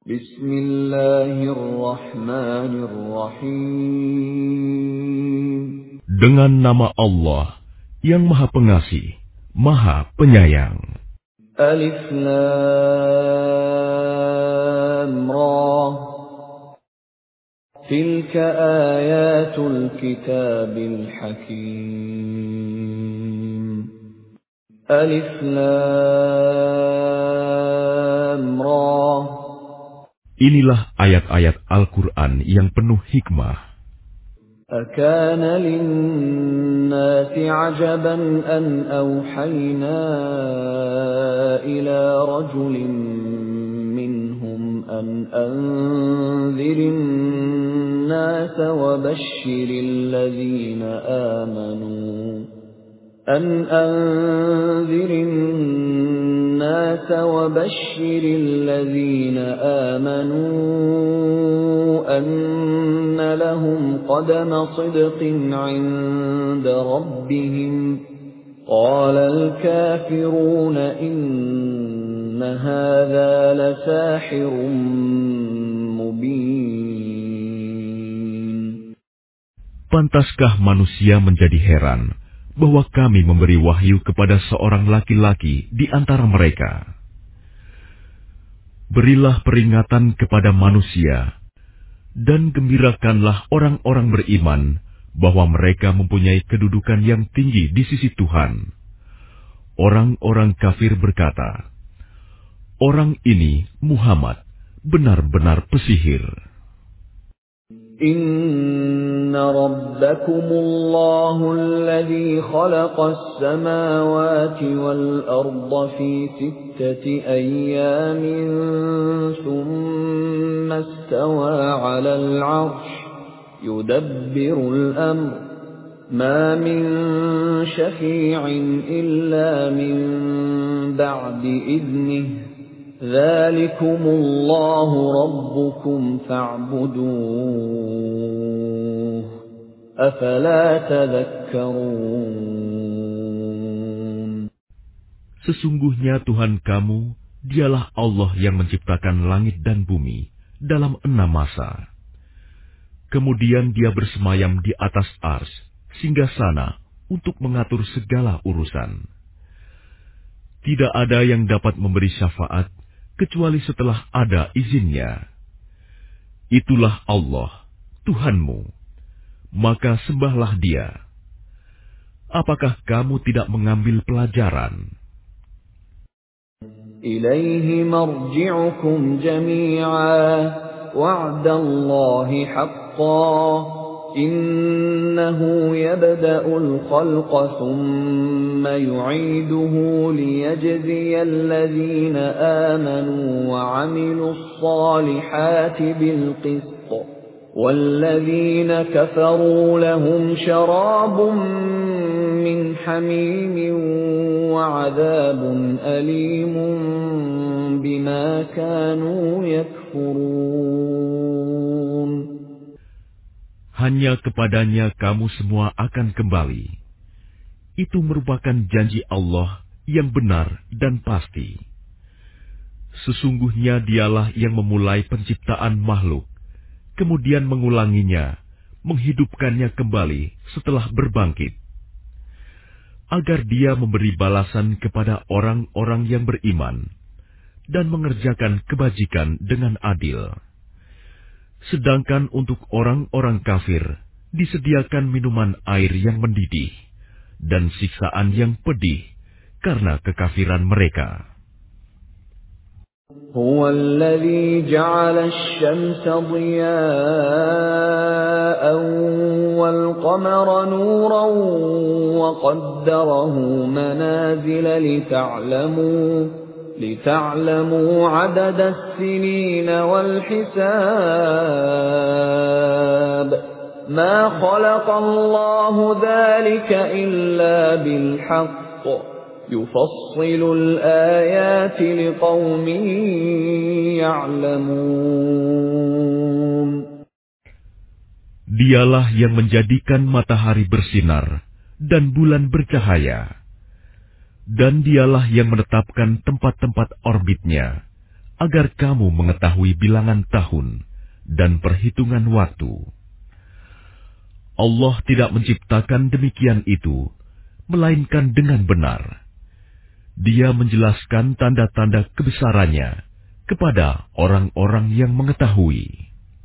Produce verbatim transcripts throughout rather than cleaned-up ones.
Bismillahirrahmanirrahim. Dengan nama Allah yang Maha Pengasih, Maha Penyayang. Alif Lam Ra. Tilka ayatul kitabil hakim. Alif Lam Ra. Inilah ayat-ayat Al-Quran yang penuh hikmah. أكان للناس عجبا أن أوحينا إلى رجل منهم أن أنذر الناس وبشر الذين آمنوا أن أنذر الناس وبشر الذين آمنوا أن لهم قدم صدق عند ربهم قال الكافرون إن هذا لساحر مبين. Pantaskah manusia menjadi heran bahwa kami memberi wahyu kepada seorang laki-laki di antara mereka? Berilah peringatan kepada manusia, dan gembirakanlah orang-orang beriman bahwa mereka mempunyai kedudukan yang tinggi di sisi Tuhan. Orang-orang kafir berkata, orang ini Muhammad benar-benar pesihir. Inna rabbakumullahu alladhi khalaqas samawati wal arda fi sittati ayyamin thumma istawa 'alal 'arsh yudabbirul amr ma min shafi'in illa min ba'di idnihi ذلكم الله ربكم فاعبدوه أفلا تذكرون. Sesungguhnya Tuhan kamu, dialah Allah yang menciptakan langit dan bumi dalam enam masa. Kemudian dia bersemayam di atas ars, singgasana untuk mengatur segala urusan. Tidak ada yang dapat memberi syafaat kecuali setelah ada izinnya. Itulah Allah, Tuhanmu. Maka sembahlah Dia. Apakah kamu tidak mengambil pelajaran? Ilaihi marji'ukum jami'a wa'dallahi haqqan. Innahu yabda'ul khalqa thumma yu'iduhu liyajziyal ladhina amanu wa 'amilus salihati bil qist. Walladhina kafaru lahum sharabun min hamimin wa 'adhabun alimun bima kanu yakfurun. Hanya kepadanya kamu semua akan kembali. Itu merupakan janji Allah yang benar dan pasti. Sesungguhnya Dialah yang memulai penciptaan makhluk, kemudian mengulanginya, menghidupkannya kembali setelah berbangkit, agar Dia memberi balasan kepada orang-orang yang beriman dan mengerjakan kebajikan dengan adil. Sedangkan untuk orang-orang kafir disediakan minuman air yang mendidih dan siksaan yang pedih karena kekafiran mereka. هو الذي جعل الشمس ضياء والقمر نورا وقدره منازل لتعلموا لتعلموا عدد السنين والحساب ما خلق الله ذلك إلا بالحق يفصل الآيات لقوم يعلمون. Dialah yang menjadikan matahari bersinar dan bulan bercahaya. Dan Dialah yang menetapkan tempat-tempat orbitnya agar kamu mengetahui bilangan tahun dan perhitungan waktu. Allah tidak menciptakan demikian itu, melainkan dengan benar. Dia menjelaskan tanda-tanda kebesarannya kepada orang-orang yang mengetahui.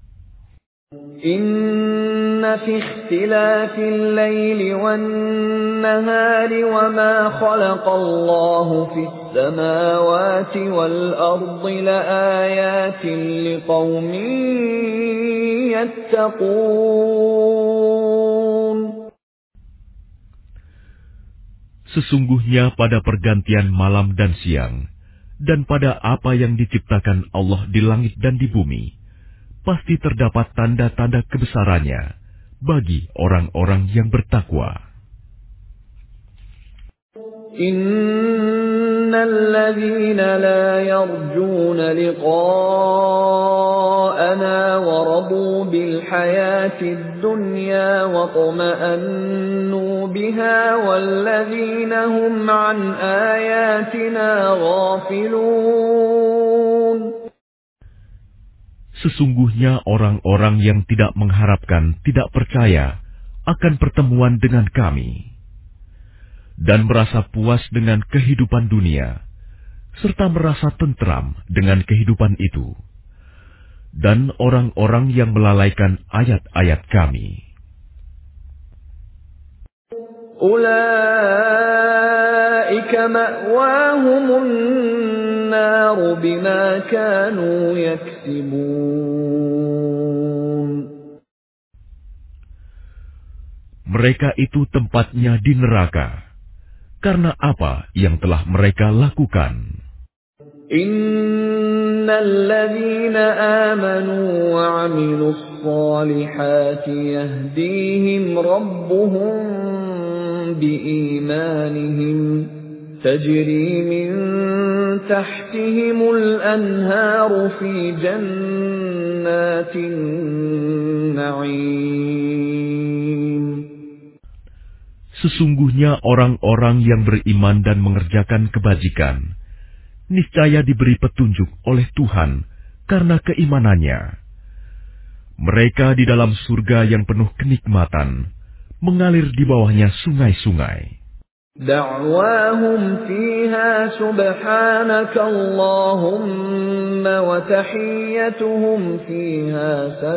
Inna fi ikhtilafil laili wan nahari wa ma khalaqallahu fis samawati wal ardi laayatin liqaumin yattaqun. Sesungguhnya pada pergantian malam dan siang, dan pada apa yang diciptakan Allah di langit dan di bumi, pasti terdapat tanda-tanda kebesarannya bagi orang-orang yang bertakwa. Innal ladzina la yarjuna liqa'ana wa radu bil hayatid dunya wa tuma'annu biha wal ladzina hum an ayatina ghafilun. Sesungguhnya orang-orang yang tidak mengharapkan, tidak percaya akan pertemuan dengan kami, dan merasa puas dengan kehidupan dunia, serta merasa tentram dengan kehidupan itu, dan orang-orang yang melalaikan ayat-ayat kami. Ulaika ma'wahumun naru bima kanu yaksibun. Mereka itu tempatnya di neraka, karena apa yang telah mereka lakukan. Innal ladzina amanu wa 'amilus solihati yahdihim rabbuhum biimanihim tajri min tahtihimul anharu fi jannatin na'im. Sesungguhnya orang-orang yang beriman dan mengerjakan kebajikan, niscaya diberi petunjuk oleh Tuhan karena keimanannya. Mereka di dalam surga yang penuh kenikmatan, mengalir di bawahnya sungai-sungai. Da'wahum fiha subhanaka Allahumma wa tahiyyatuhum fiha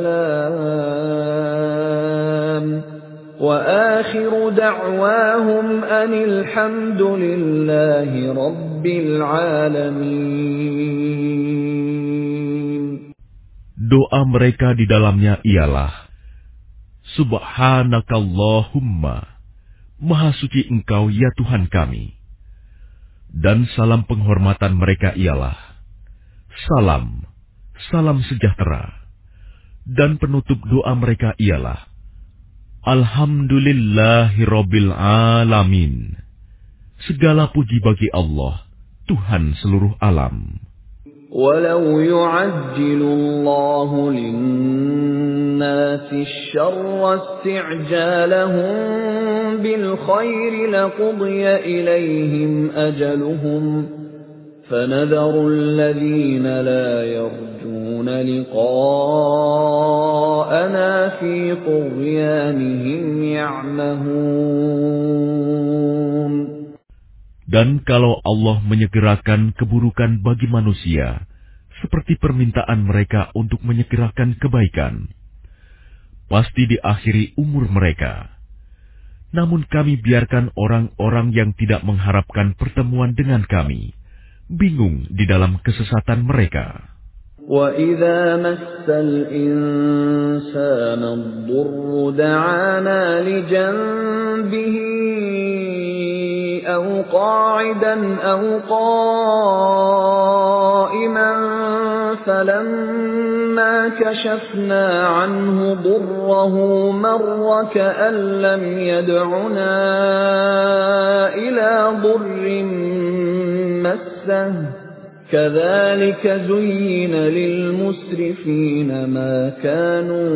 salam. وآخر دعواهم أن الحمد لله رب العالمين. Doa mereka di dalamnya ialah, Subhanakallahumma, Maha suci Engkau ya Tuhan kami. Dan salam penghormatan mereka ialah, Salam, salam sejahtera. Dan penutup doa mereka ialah, Alhamdulillahirabbil alamin. Segala puji bagi Allah, Tuhan seluruh alam. Walau yu'ajjilu Allahu lin-nasi asy-syarra isti'jalahum bil khairi laqudiya ilaihim ajaluhum fanadharu alladhina la yarjuna liqa'ana fi tughyanihim ya'mahun. Dan kalau Allah menyegerakan keburukan bagi manusia, seperti permintaan mereka untuk menyegerakan kebaikan, pasti diakhiri umur mereka. Namun kami biarkan orang-orang yang tidak mengharapkan pertemuan dengan kami bingung di dalam kesesatan mereka. وَإِذَا مَسَّ الْإِنسَانَ الضُّرُّ دَعَانَا لِجَنبِهِ أَوْ قَاعِدًا أَوْ قَائِمًا فَلَمَّا كَشَفْنَا عَنْهُ ضُرَّهُ مَرَّ كَأَن لَّمْ يَدْعُنَا إِلَى ضُرٍّ مَّسَّهُ كَذَلِكَ زُيِّنَ لِلْمُسْرِفِينَ مَا كَانُوا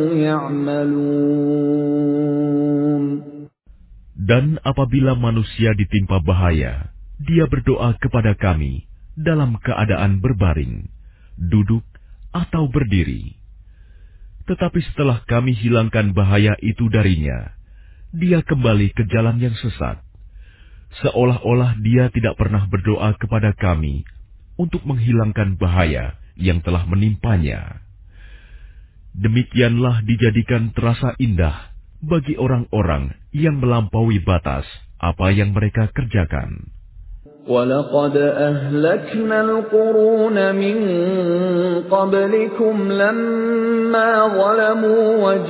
يَعْمَلُونَ. Dan apabila manusia ditimpa bahaya, dia berdoa kepada kami dalam keadaan berbaring, duduk, atau berdiri. Tetapi setelah kami hilangkan bahaya itu darinya, dia kembali ke jalan yang sesat, seolah-olah dia tidak pernah berdoa kepada kami untuk menghilangkan bahaya yang telah menimpanya. Demikianlah dijadikan terasa indah bagi orang-orang yang melampaui batas apa yang mereka kerjakan. وَلَقَدْ أَهْلَكْنَا الْقُرُونَ مِنْ قَبْلِكُمْ لَمَّا ظَلَمُوا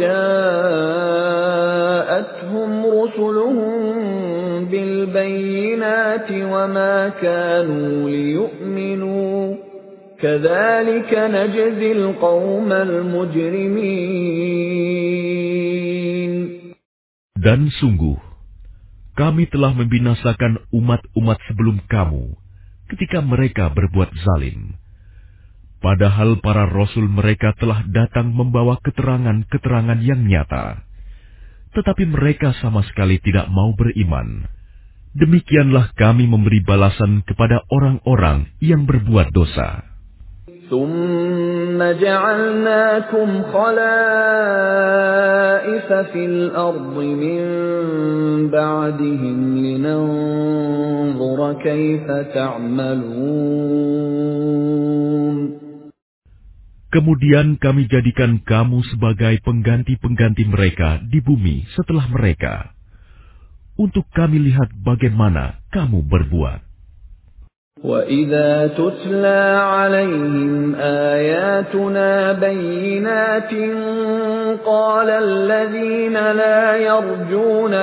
وَجَاءَتْهُمْ رُسُلُهُم بِالْبَيِّنَاتِ وَمَا كَانُوا لِيُؤْمِنُوا كَذَلِكَ نَجْزِي الْقَوْمَ الْمُجْرِمِينَ. Dan sungguh, kami telah membinasakan umat-umat sebelum kamu ketika mereka berbuat zalim. Padahal para rasul mereka telah datang membawa keterangan-keterangan yang nyata. Tetapi mereka sama sekali tidak mau beriman. Demikianlah kami memberi balasan kepada orang-orang yang berbuat dosa. ثُمَّ جَعَلْنَاكُمْ خَلَائِفَ فِي الْأَرْضِ مِنْ بَعْدِهِمْ لِنَنْظُرَ كَيْفَ تَعْمَلُونَ. Kemudian kami jadikan kamu sebagai pengganti-pengganti mereka di bumi setelah mereka, untuk kami lihat bagaimana kamu berbuat. وَإِذَا تُتْلَى عَلَيْهِمْ آيَاتُنَا بَيِّنَاتٍ قَالَ الَّذِينَ لَا يَرْجُونَ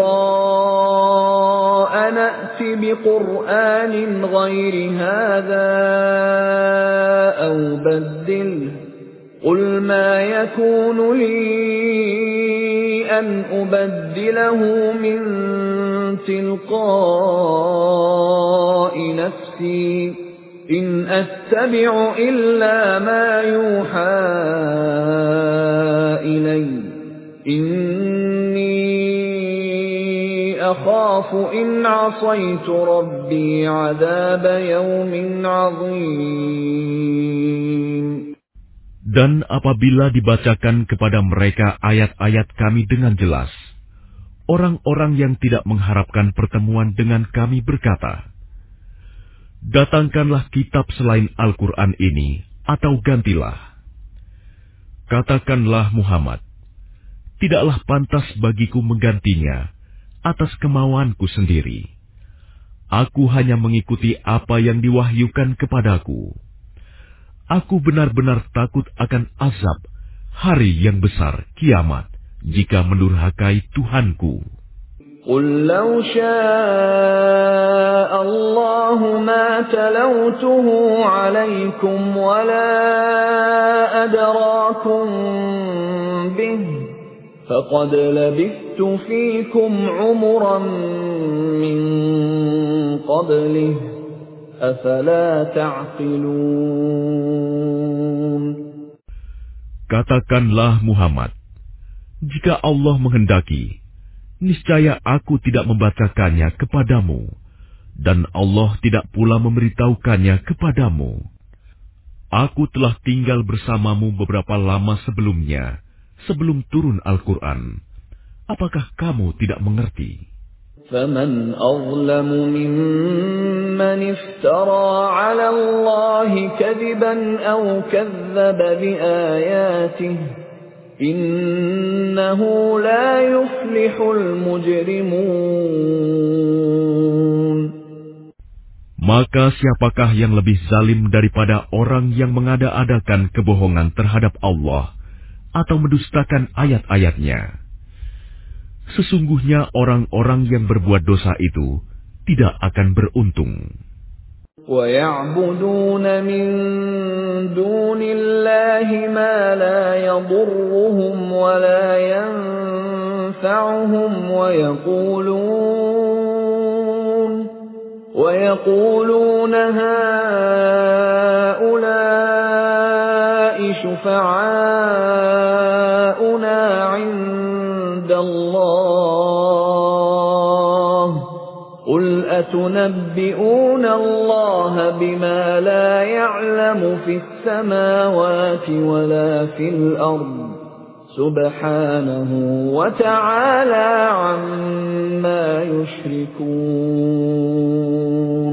لِقَاءَنَا ائْتِ بِقُرْآنٍ غَيْرِ هَذَا أَوْ بَدِّلْهُ قُلْ مَا يَكُونُ لِي أَنْ أُبَدِّلَهُ مِنْ تِلْقَاءِ نَفْسِي إِنْ أَتَّبِعُ إِلَّا مَا يُوحَى إِلَيَّ إِنِّي أَخَافُ إِنْ عَصَيْتُ رَبِّي عَذَابَ يَوْمٍ عَظِيمٍ. Dan apabila dibacakan kepada mereka ayat-ayat kami dengan jelas, orang-orang yang tidak mengharapkan pertemuan dengan kami berkata, datangkanlah kitab selain Al-Quran ini, atau gantilah. Katakanlah Muhammad, tidaklah pantas bagiku menggantinya atas kemauanku sendiri. Aku hanya mengikuti apa yang diwahyukan kepadaku. Aku benar-benar takut akan azab hari yang besar kiamat jika mendurhakai Tuhanku. قُلْ لَوْ شَاءَ اللَّهُ مَا تَلَوْتُهُ عَلَيْكُمْ وَلَا أَدْرَاكُمْ بِهِ فَقَدْ لَبِثْتُ فِيكُمْ عُمُرًا مِّن قَبْلِهِ أَفَلَا تَعْقِلُونَ. Katakanlah Muhammad, jika Allah menghendaki, niscaya aku tidak membacakannya kepadamu, dan Allah tidak pula memberitahukannya kepadamu. Aku telah tinggal bersamamu beberapa lama sebelumnya, sebelum turun Al-Quran. Apakah kamu tidak mengerti? فَمَنْ أَظْلَمُ مِمَّنِ افْتَرَى عَلَى اللَّهِ كَذِبًا أَوْ كَذَّبَ بِآيَاتِهِ إِنَّهُ لَا يُفْلِحُ الْمُجْرِمُونَ. Maka siapakah yang lebih zalim daripada orang yang mengada-adakan kebohongan terhadap Allah atau mendustakan ayat-ayatnya? Sesungguhnya orang-orang yang berbuat dosa itu tidak akan beruntung. وَيَعْبُدُونَ مِن دُونِ اللَّهِ مَا لَا يَضُرُّهُمْ وَلَا يَنفَعُهُمْ وَيَقُولُونَ وَيَقُولُونَ هَؤُلَاءِ شُفَعَاؤُنَا عِندَ اللَّهِ قُلْ أَتُنَبِّئُونَ اللَّهَ بِمَا لَا يَعْلَمُ يعلم في السماوات ولا في الأرض سبحانه وتعالى عما يشركون.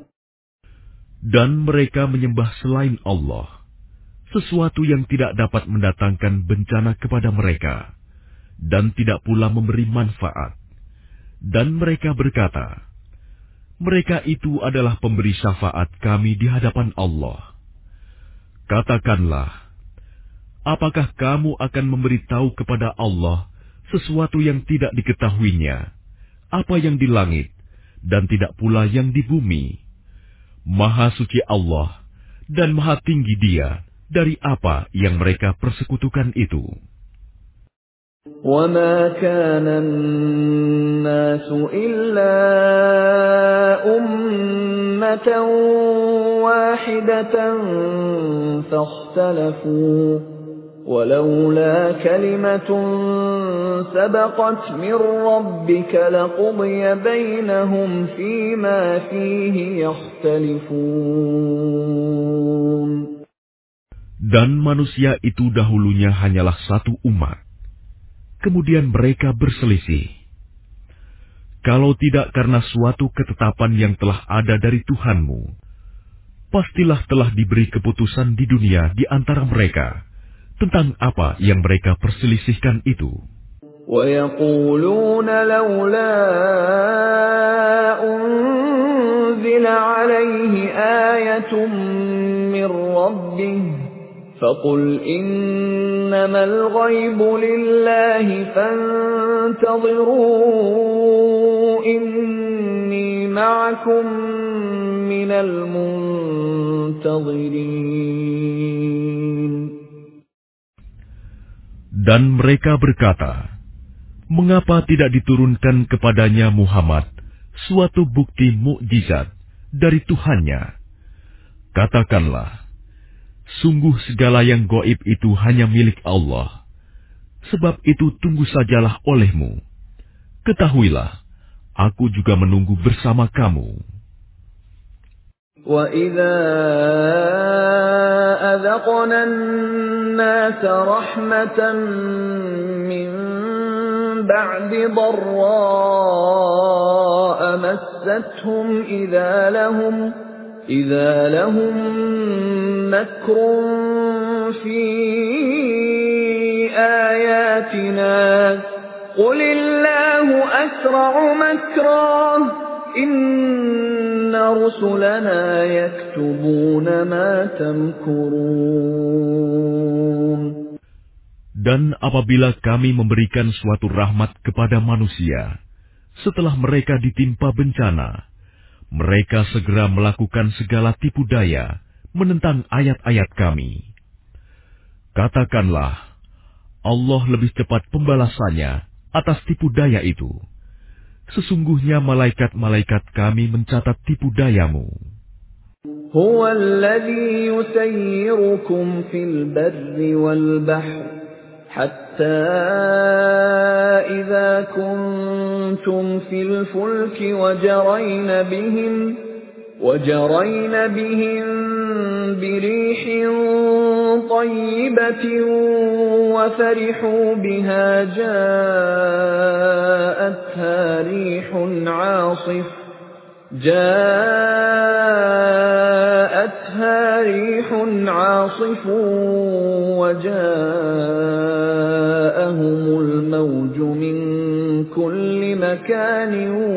Dan mereka menyembah selain Allah, sesuatu yang tidak dapat mendatangkan bencana kepada mereka, dan tidak pula memberi manfaat. Dan mereka berkata, mereka itu adalah pemberi syafaat kami di hadapan Allah. Katakanlah, apakah kamu akan memberitahu kepada Allah sesuatu yang tidak diketahuinya, apa yang di langit, dan tidak pula yang di bumi? Maha suci Allah, dan maha tinggi Dia dari apa yang mereka persekutukan itu. وَمَا كَانَ النَّاسُ إِلَّا أُمَّةً وَاحِدَةً فَاخْتَلَفُوا وَلَوْلَا كَلِمَةٌ سَبَقَتْ مِنْ رَبِّكَ لَقُضِيَ بَيْنَهُمْ فِيمَا فِيهِ يَخْتَلِفُونَ. Dan manusia itu dahulunya hanyalah satu umat. Kemudian mereka berselisih. Kalau tidak karena suatu ketetapan yang telah ada dari Tuhanmu, pastilah telah diberi keputusan di dunia di antara mereka tentang apa yang mereka perselisihkan itu. وَيَقُولُونَ لَوْلَا أُنْزِلَ عَلَيْهِ آيَةٌ مِّن رَّبِّهِ فَقُلْ إِنَّمَا الْغَيْبُ لِلَّهِ فَانْتَظِرُوا إِنِّي مَعَكُمْ مِنَ الْمُنْتَظِرِينَ. Dan mereka berkata, mengapa tidak diturunkan kepadanya Muhammad suatu bukti mukjizat dari Tuhannya? Katakanlah, sungguh segala yang gaib itu hanya milik Allah. Sebab itu tunggu sajalah olehmu. Ketahuilah, aku juga menunggu bersama kamu. وَإِذَا أَذَقْنَا النَّاسَ رَحْمَةً مِّن بَعْدِ ضَرَّاءَ مَسَّتْهُمْ إِذَا لَهُمْ إِذَا لَهُمْ مَكْرٌ فِي آيَاتِنَا قُلِ اللَّهُ أَسْرَعُ مَكْرًا إِنَّ رُسُلَنَا يَكْتُبُونَ مَا تَمْكُرُونَ. Dan apabila kami memberikan suatu rahmat kepada manusia, setelah mereka ditimpa bencana, mereka segera melakukan segala tipu daya menentang ayat-ayat kami. Katakanlah, Allah lebih cepat pembalasannya atas tipu daya itu. Sesungguhnya malaikat-malaikat kami mencatat tipu dayamu. Huwa alladhi yusayyirukum fil barri wal bahr hatta idza kuntum fil fulki wajarayna bihim wajarayna bihim birihin tayyibatin wa farihu biha ja'atha rihun 'asif جاءتها ريح عاصف وجاءهم الموج من كل مكان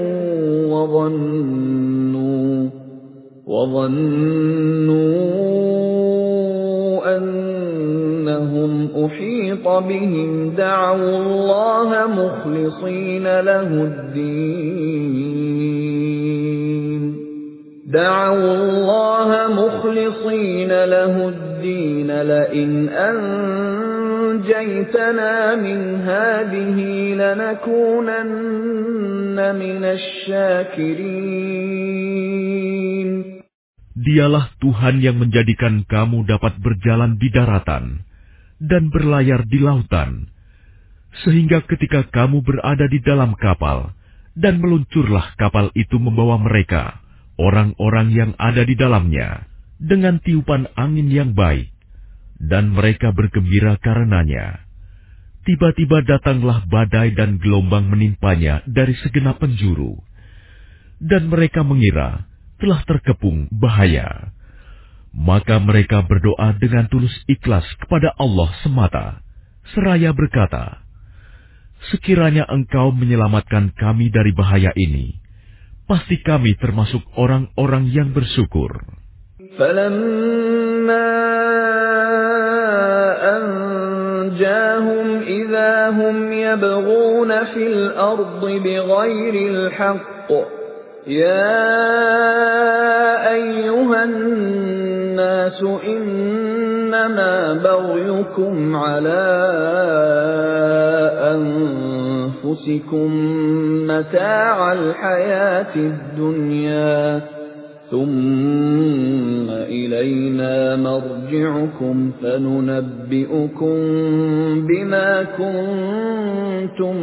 وظنوا وظنوا أنهم أحيط بهم دعوا الله مخلصين له الدين دعوا الله مخلصين له الدين لئن أنجيتنا من هذه لنكونن من الشاكرين. Dialah Tuhan yang menjadikan kamu dapat berjalan di daratan dan berlayar di lautan, sehingga ketika kamu berada di dalam kapal dan meluncurlah kapal itu membawa mereka, orang-orang yang ada di dalamnya, dengan tiupan angin yang baik, dan mereka bergembira karenanya. Tiba-tiba datanglah badai dan gelombang menimpanya dari segenap penjuru, dan mereka mengira telah terkepung bahaya. Maka mereka berdoa dengan tulus ikhlas kepada Allah semata, seraya berkata, "Sekiranya Engkau menyelamatkan kami dari bahaya ini, pasti kami termasuk orang-orang yang bersyukur." فَلَمَّا أَنْجَاهُمْ إِذَا هُمْ يَبْغُونَ فِي الْأَرْضِ بِغَيْرِ الْحَقِّ يَا أَيُّهَا النَّاسُ إِنَّمَا بَغْيُكُمْ عَلَى أَنفُسِكُم مَّتَاعَ الْحَيَاةِ الدُّنْيَا ثُمَّ إِلَيْنَا مَرْجِعُكُمْ فَنُنَبِّئُكُم بِمَا كُنتُمْ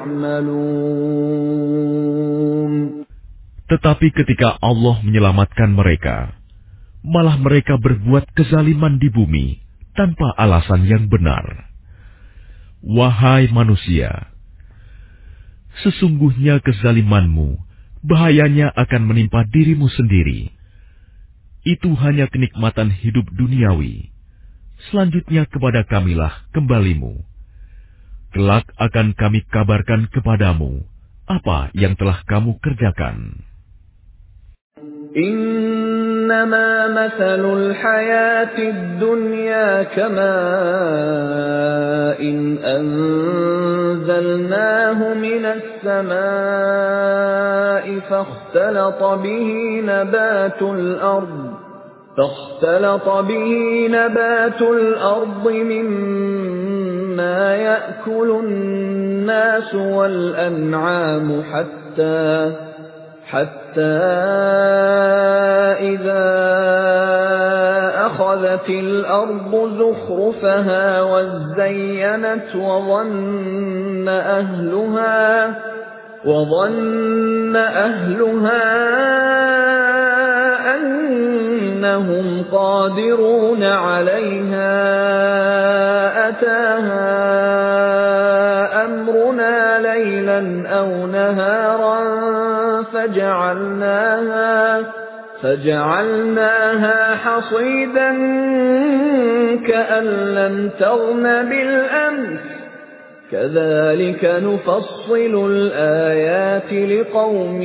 تَعْمَلُونَ. Tetapi ketika Allah menyelamatkan mereka, malah mereka berbuat kezaliman di bumi tanpa alasan yang benar. Wahai manusia, sesungguhnya kezalimanmu bahayanya akan menimpa dirimu sendiri. Itu hanya kenikmatan hidup duniawi. Selanjutnya kepada Kamilah kembalimu. Kelak akan kami kabarkan kepadamu apa yang telah kamu kerjakan. إنما مثل الحياة الدنيا كماء أنزلناه من السماء فاختلط به نبات الأرض فاختلط به نبات الأرض مما يأكل الناس والأنعام حتى حتى إذا أخذت الأرض زخرفها وزينت وظن أهلها وظن أهلها أنهم قادرون عليها أتاها أمرنا ليلا أو نهارا فجعلناها فجعلناها حصيدا كأن لم تغن بالأمس كذلك نفصل الآيات لقوم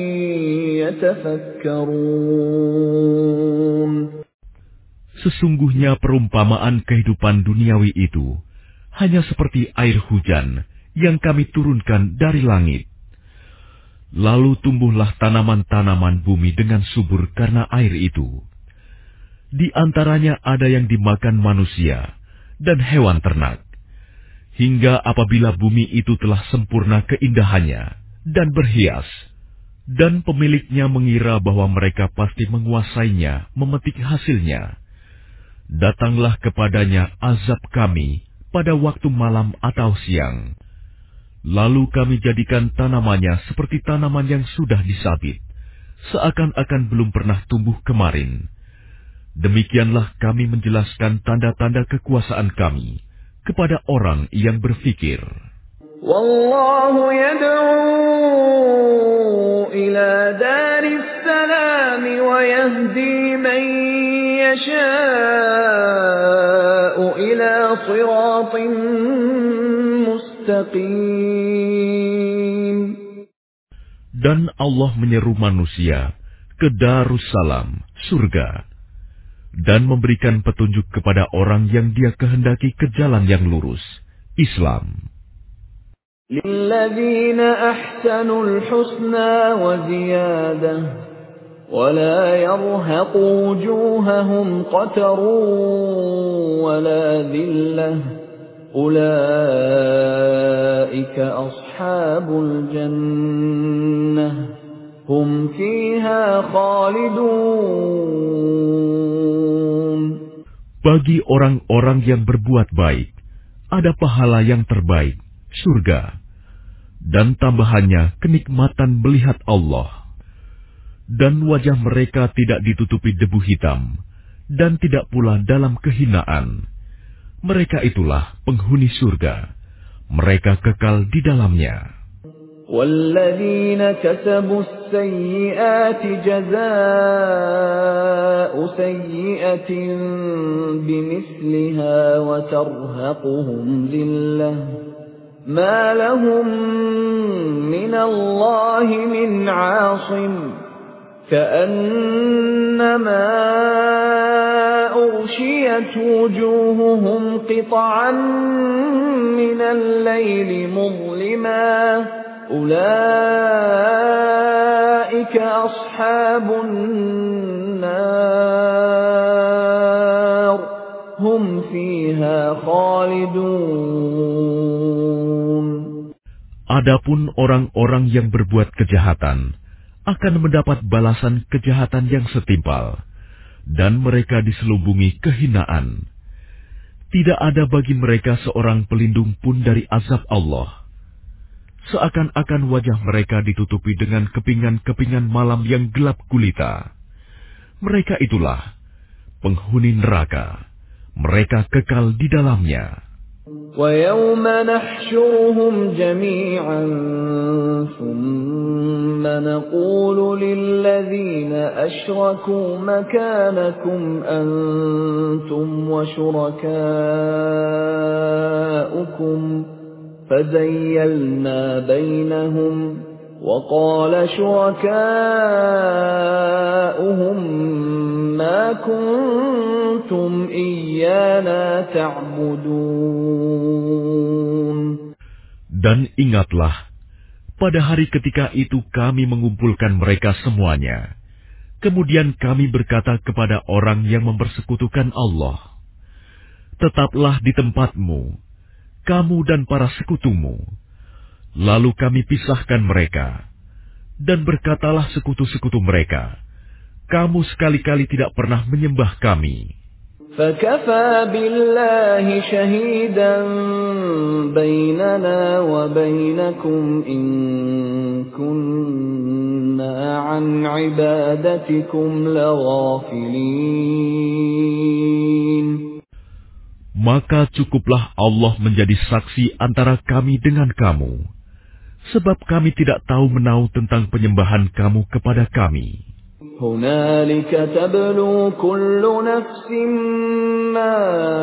يتفكرون. Sesungguhnya perumpamaan kehidupan duniawi itu hanya seperti air hujan yang kami turunkan dari langit. Lalu tumbuhlah tanaman-tanaman bumi dengan subur karena air itu. Di antaranya ada yang dimakan manusia dan hewan ternak. Hingga apabila bumi itu telah sempurna keindahannya dan berhias, dan pemiliknya mengira bahwa mereka pasti menguasainya, memetik hasilnya, datanglah kepadanya azab kami pada waktu malam atau siang. Lalu kami jadikan tanamannya seperti tanaman yang sudah disabit, seakan-akan belum pernah tumbuh kemarin. Demikianlah kami menjelaskan tanda-tanda kekuasaan kami kepada orang yang berfikir. Wallahu yad'u ila daris salam wa yahdi man yasha'u ila siratin Dan Allah menyeru manusia ke Darussalam, surga, dan memberikan petunjuk kepada orang yang Dia kehendaki ke jalan yang lurus, Islam. Lilladzina ahsanul husna wa ziyadah wa la yarhaqu wujuhahum qatarun wa la dhillah Ulaika ashabul jannah hum fiha khalidun. Bagi orang-orang yang berbuat baik, ada pahala yang terbaik, surga, dan tambahannya kenikmatan melihat Allah. Dan wajah mereka tidak ditutupi debu hitam, dan tidak pula dalam kehinaan. Mereka itulah penghuni surga. Mereka kekal di dalamnya. وَالَّذِينَ كَسَبُوا السَّيِّئَاتِ جَزَاءُ سَيِّئَةٍ بِمِثْلِهَا وَتَرْهَقُهُمْ ذِلَّةٌ مَا لَهُم مِّنَ اللَّهِ مِنْ عَاصِمٍ كَأَنَّمَا أُغْشِيَتْ وُجُوهُهُمْ قِطَعًا مِّنَ اللَّيْلِ مُظْلِمًا أُولَئِكَ أَصْحَابُ النَّارِ هُمْ فِيهَا خَالِدُونَ. Adapun orang-orang yang berbuat kejahatan akan mendapat balasan kejahatan yang setimpal, dan mereka diselubungi kehinaan. Tidak ada bagi mereka seorang pelindung pun dari azab Allah. Seakan-akan wajah mereka ditutupi dengan kepingan-kepingan malam yang gelap gulita. Mereka itulah penghuni neraka. Mereka kekal di dalamnya. وَيَوْمَ نَحْشُرُهُمْ جَمِيعًا ثُمَّ نَقُولُ لِلَّذِينَ أَشْرَكُوا مَكَانَكُمْ أَنْتُمْ وَشُرَكَاؤُكُمْ فَزَيَّلْنَا بَيْنَهُمْ وَقَالَ شُرَكَاؤُهُمْ مَا كُنْتُمْ إِيَّانَا تَعْبُدُونَ. Dan ingatlah, pada hari ketika itu kami mengumpulkan mereka semuanya. Kemudian kami berkata kepada orang yang mempersekutukan Allah, tetaplah di tempatmu, kamu dan para sekutumu. Lalu kami pisahkan mereka, dan berkatalah sekutu-sekutu mereka, kamu sekali-kali tidak pernah menyembah kami. فَكَفَى بِاللَّهِ شَهِيدًا بَيْنَنَا وَبَيْنَكُمْ إِن كُنَّا عَنْ عِبَادَتِكُمْ لَغَافِلِينَ. Maka cukuplah Allah menjadi saksi antara kami dengan kamu, sebab kami tidak tahu menau tentang penyembahan kamu kepada kami. هُنَالِكَ تَبْلُو كُلُّ نَفْسٍ مَّا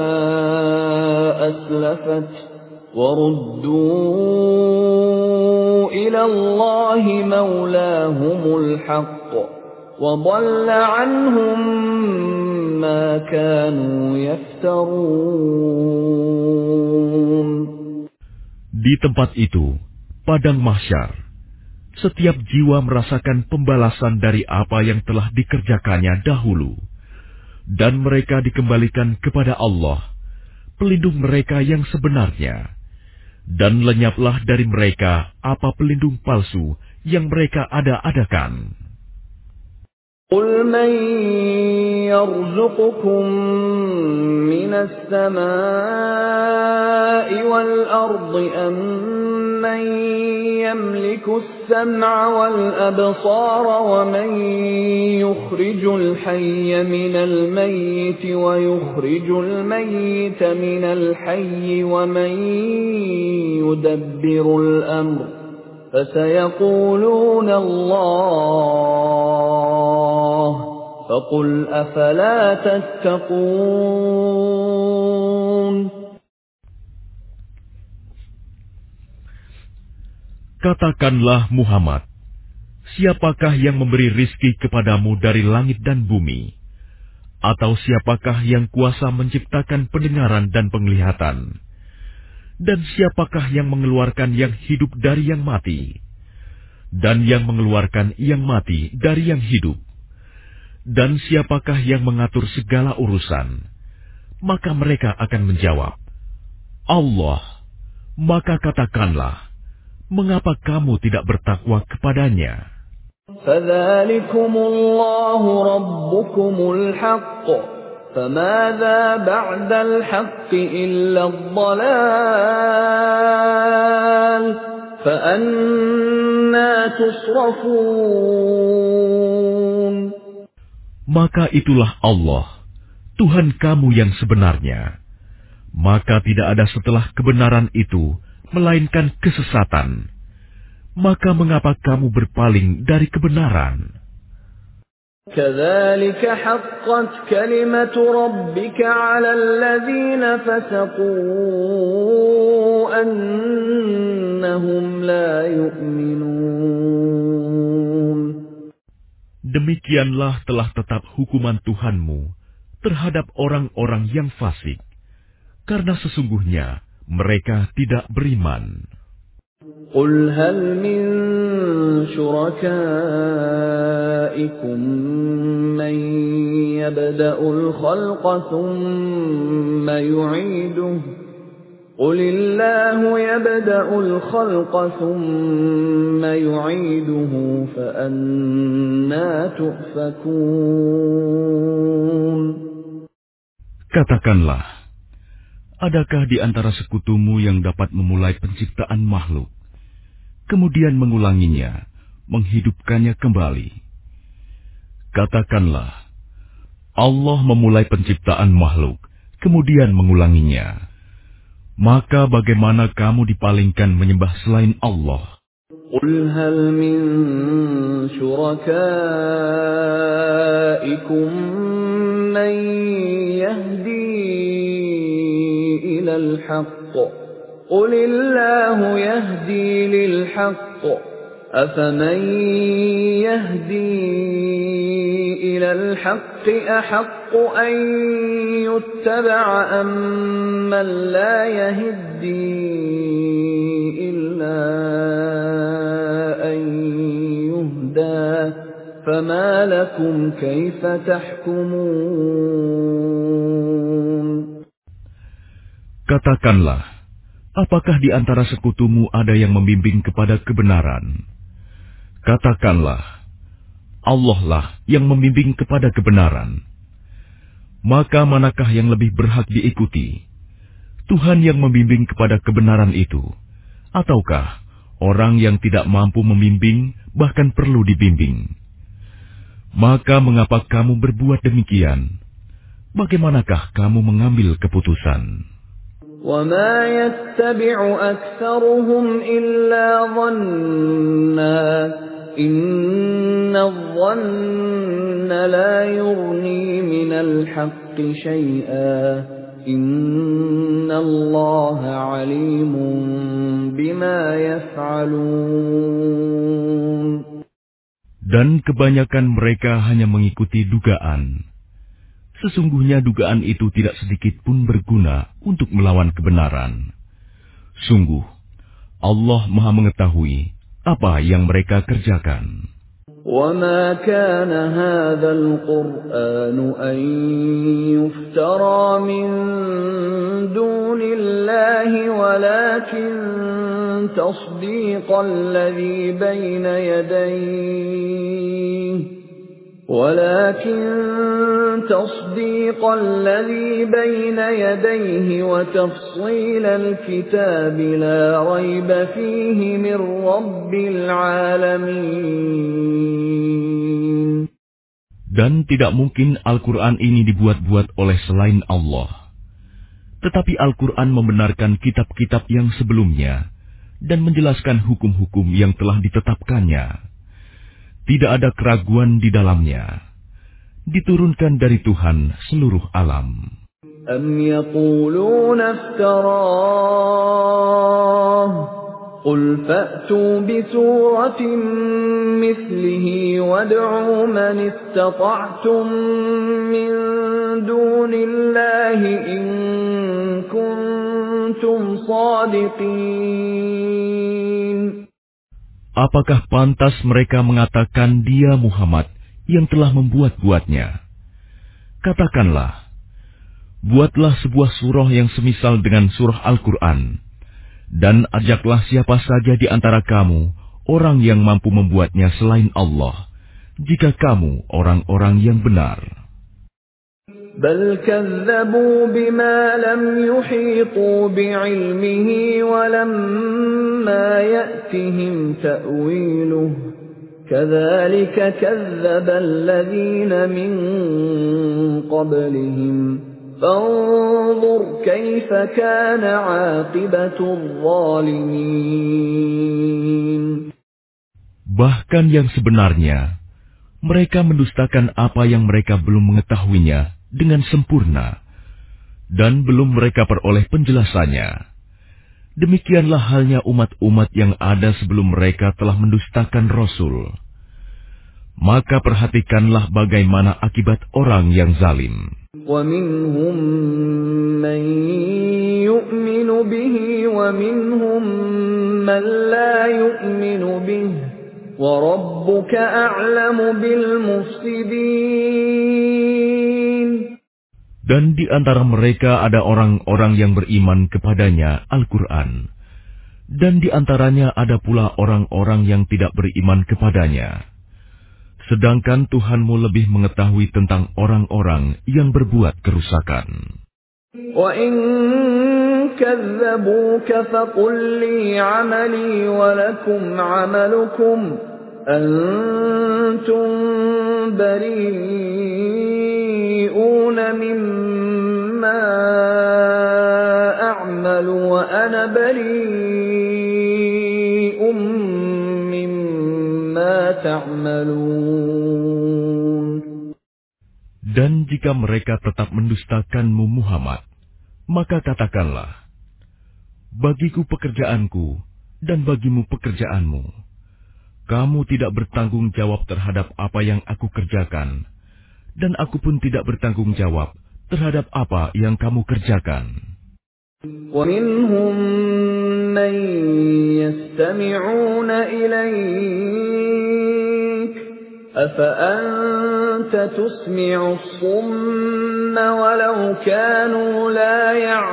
أَسْلَفَتْ وَرُدُّوا إِلَى اللَّهِ مَوْلَاهُمُ الْحَقِّ وَضَلَّ عَنْهُم مَّا كَانُوا يَفْتَرُونَ. Di tempat itu, padang mahsyar, setiap jiwa merasakan pembalasan dari apa yang telah dikerjakannya dahulu, dan mereka dikembalikan kepada Allah, pelindung mereka yang sebenarnya, dan lenyaplah dari mereka apa pelindung palsu yang mereka ada-adakan. قُلْ مَنْ يَرْزُقُكُمْ مِنَ السَّمَاءِ وَالْأَرْضِ أَمَّنْ يَمْلِكُ السَّمْعَ وَالْأَبْصَارَ وَمَنْ يُخْرِجُ الْحَيَّ مِنَ الْمَيِّتِ وَيُخْرِجُ الْمَيِّتَ مِنَ الْحَيِّ وَمَنْ يُدَبِّرُ الْأَمْرَ فَسَيَقُولُونَ اللَّهُ فَقُلْ أَفَلَا تَتَّقُونَ. Katakanlah Muhammad, siapakah yang memberi rizki kepadamu dari langit dan bumi? Atau siapakah yang kuasa menciptakan pendengaran dan penglihatan? Dan siapakah yang mengeluarkan yang hidup dari yang mati? Dan yang mengeluarkan yang mati dari yang hidup? Dan siapakah yang mengatur segala urusan? Maka mereka akan menjawab, Allah. Maka katakanlah, mengapa kamu tidak bertakwa kepadanya? فَذَلِكُمُ اللَّهُ رَبُّكُمُ الْحَقُّ فَمَاذَا بَعْدَ الْحَقِّ إِلَّا الضَّلَالُ فَأَنَّى تُصْرَفُونَ. Maka itulah Allah, Tuhan kamu yang sebenarnya, maka tidak ada setelah kebenaran itu melainkan kesesatan. Maka mengapa kamu berpaling dari kebenaran? كذلك حقت كلمة ربك على الذين فسقوا أنهم لا يؤمنون. Demikianlah telah tetap hukuman Tuhanmu terhadap orang-orang yang fasik, karena sesungguhnya mereka tidak beriman. قل هل من شركائكم من يبدأ الخلق ثم يعيده قل الله يبدأ الخلق ثم يعيده فأنى تؤفكون. Katakanlah, adakah di antara sekutumu yang dapat memulai penciptaan makhluk, kemudian mengulanginya, menghidupkannya kembali? Katakanlah, Allah memulai penciptaan makhluk, kemudian mengulanginya. Maka bagaimana kamu dipalingkan menyembah selain Allah? قل هل من شركائكم من يهدي إلى الحق قل الله يهدي للحق أفمن يهدي إلى الحق أحق أن يتبع أمن لا يهدي إلا أن يهدى فما لكم كيف تحكمون. Katakanlah, apakah di antara sekutumu ada yang membimbing kepada kebenaran? Katakanlah, Allah lah yang membimbing kepada kebenaran. Maka manakah yang lebih berhak diikuti? Tuhan yang membimbing kepada kebenaran itu, ataukah orang yang tidak mampu membimbing bahkan perlu dibimbing? Maka mengapa kamu berbuat demikian? Bagaimanakah kamu mengambil keputusan? وَمَا يَتَّبِعُ أَكْثَرُهُمْ إِلَّا ظَنًّا إِنَّ الظَّنَّ لَا يُغْنِي مِنَ الْحَقِّ شَيْئًا إِنَّ اللَّهَ عَلِيمٌ بِمَا يَفْعَلُونَ. Dan kebanyakan mereka hanya mengikuti dugaan. Sesungguhnya dugaan itu tidak sedikit pun berguna untuk melawan kebenaran. Sungguh, Allah Maha mengetahui apa yang mereka kerjakan. وَمَا كَانَ هَذَا الْقُرْآنُ أَن يُفْتَرَى مِن دُونِ اللَّهِ وَلَكِن تَصْدِيقَ الَّذِي بَيْنَ يَدَيْهِ ولكن تصديق الذي بين يديه وتفصيل الكتاب لا ريب فيه من رب العالمين. Dan tidak mungkin Al-Quran ini dibuat-buat oleh selain Allah. Tetapi Al-Quran membenarkan kitab-kitab yang sebelumnya dan menjelaskan hukum-hukum yang telah ditetapkannya. Tidak ada keraguan di dalamnya. Diturunkan dari Tuhan seluruh alam. Am yaquluna iftarah Qul fa'tu bi suratin mithlihi wad'u man istata'tum min dunillahi in kuntum shadiqin. Apakah pantas mereka mengatakan dia Muhammad yang telah membuat-buatnya? Katakanlah, buatlah sebuah surah yang semisal dengan surah Al-Quran, dan ajaklah siapa saja di antara kamu, orang yang mampu membuatnya selain Allah, jika kamu orang-orang yang benar. بل كذبوا بما لم يحيطوا بعلمه ولما يأتهم تأويله كذلك كذب الذين من قبلهم فانظر كيف كان عاقبة الظالمين. Bahkan yang sebenarnya, mereka mendustakan apa yang mereka belum mengetahuinya dengan sempurna, dan belum mereka peroleh penjelasannya. Demikianlah halnya umat-umat yang ada sebelum mereka telah mendustakan Rasul. Maka perhatikanlah bagaimana akibat orang yang zalim. وَمِنْهُمْ مَنْ يُؤْمِنُ بِهِ وَمِنْهُمْ مَنْ لَا يُؤْمِنُ بِهِ وَرَبُّكَ أَعْلَمُ بِالْمُفْسِدِينَ. Dan di antara mereka ada orang-orang yang beriman kepadanya Al-Quran. Dan di antaranya ada pula orang-orang yang tidak beriman kepadanya. Sedangkan Tuhanmu lebih mengetahui tentang orang-orang yang berbuat kerusakan. وَإِن كَذَّبُوكَ فَقُل لِّي عَمَلِي وَلَكُمْ عَمَلُكُمْ أَنتُم بَرِيئُونَ مِمَّا أَعْمَلُ وَأَنَا بَرِيءٌ مِّمَّا تَعْمَلُونَ. Dan jika mereka tetap mendustakanmu Muhammad, maka katakanlah, bagiku pekerjaanku dan bagimu pekerjaanmu. Kamu tidak bertanggung jawab terhadap apa yang aku kerjakan, dan aku pun tidak bertanggung jawab terhadap apa yang kamu kerjakan. وَمِنْهُمْ مَنْ يَسْتَمِعُونَ إِلَيْكَ أَفَأَنْتَ تُسْمِعُ الصُّمَّ وَلَوْ كَانُوا لَا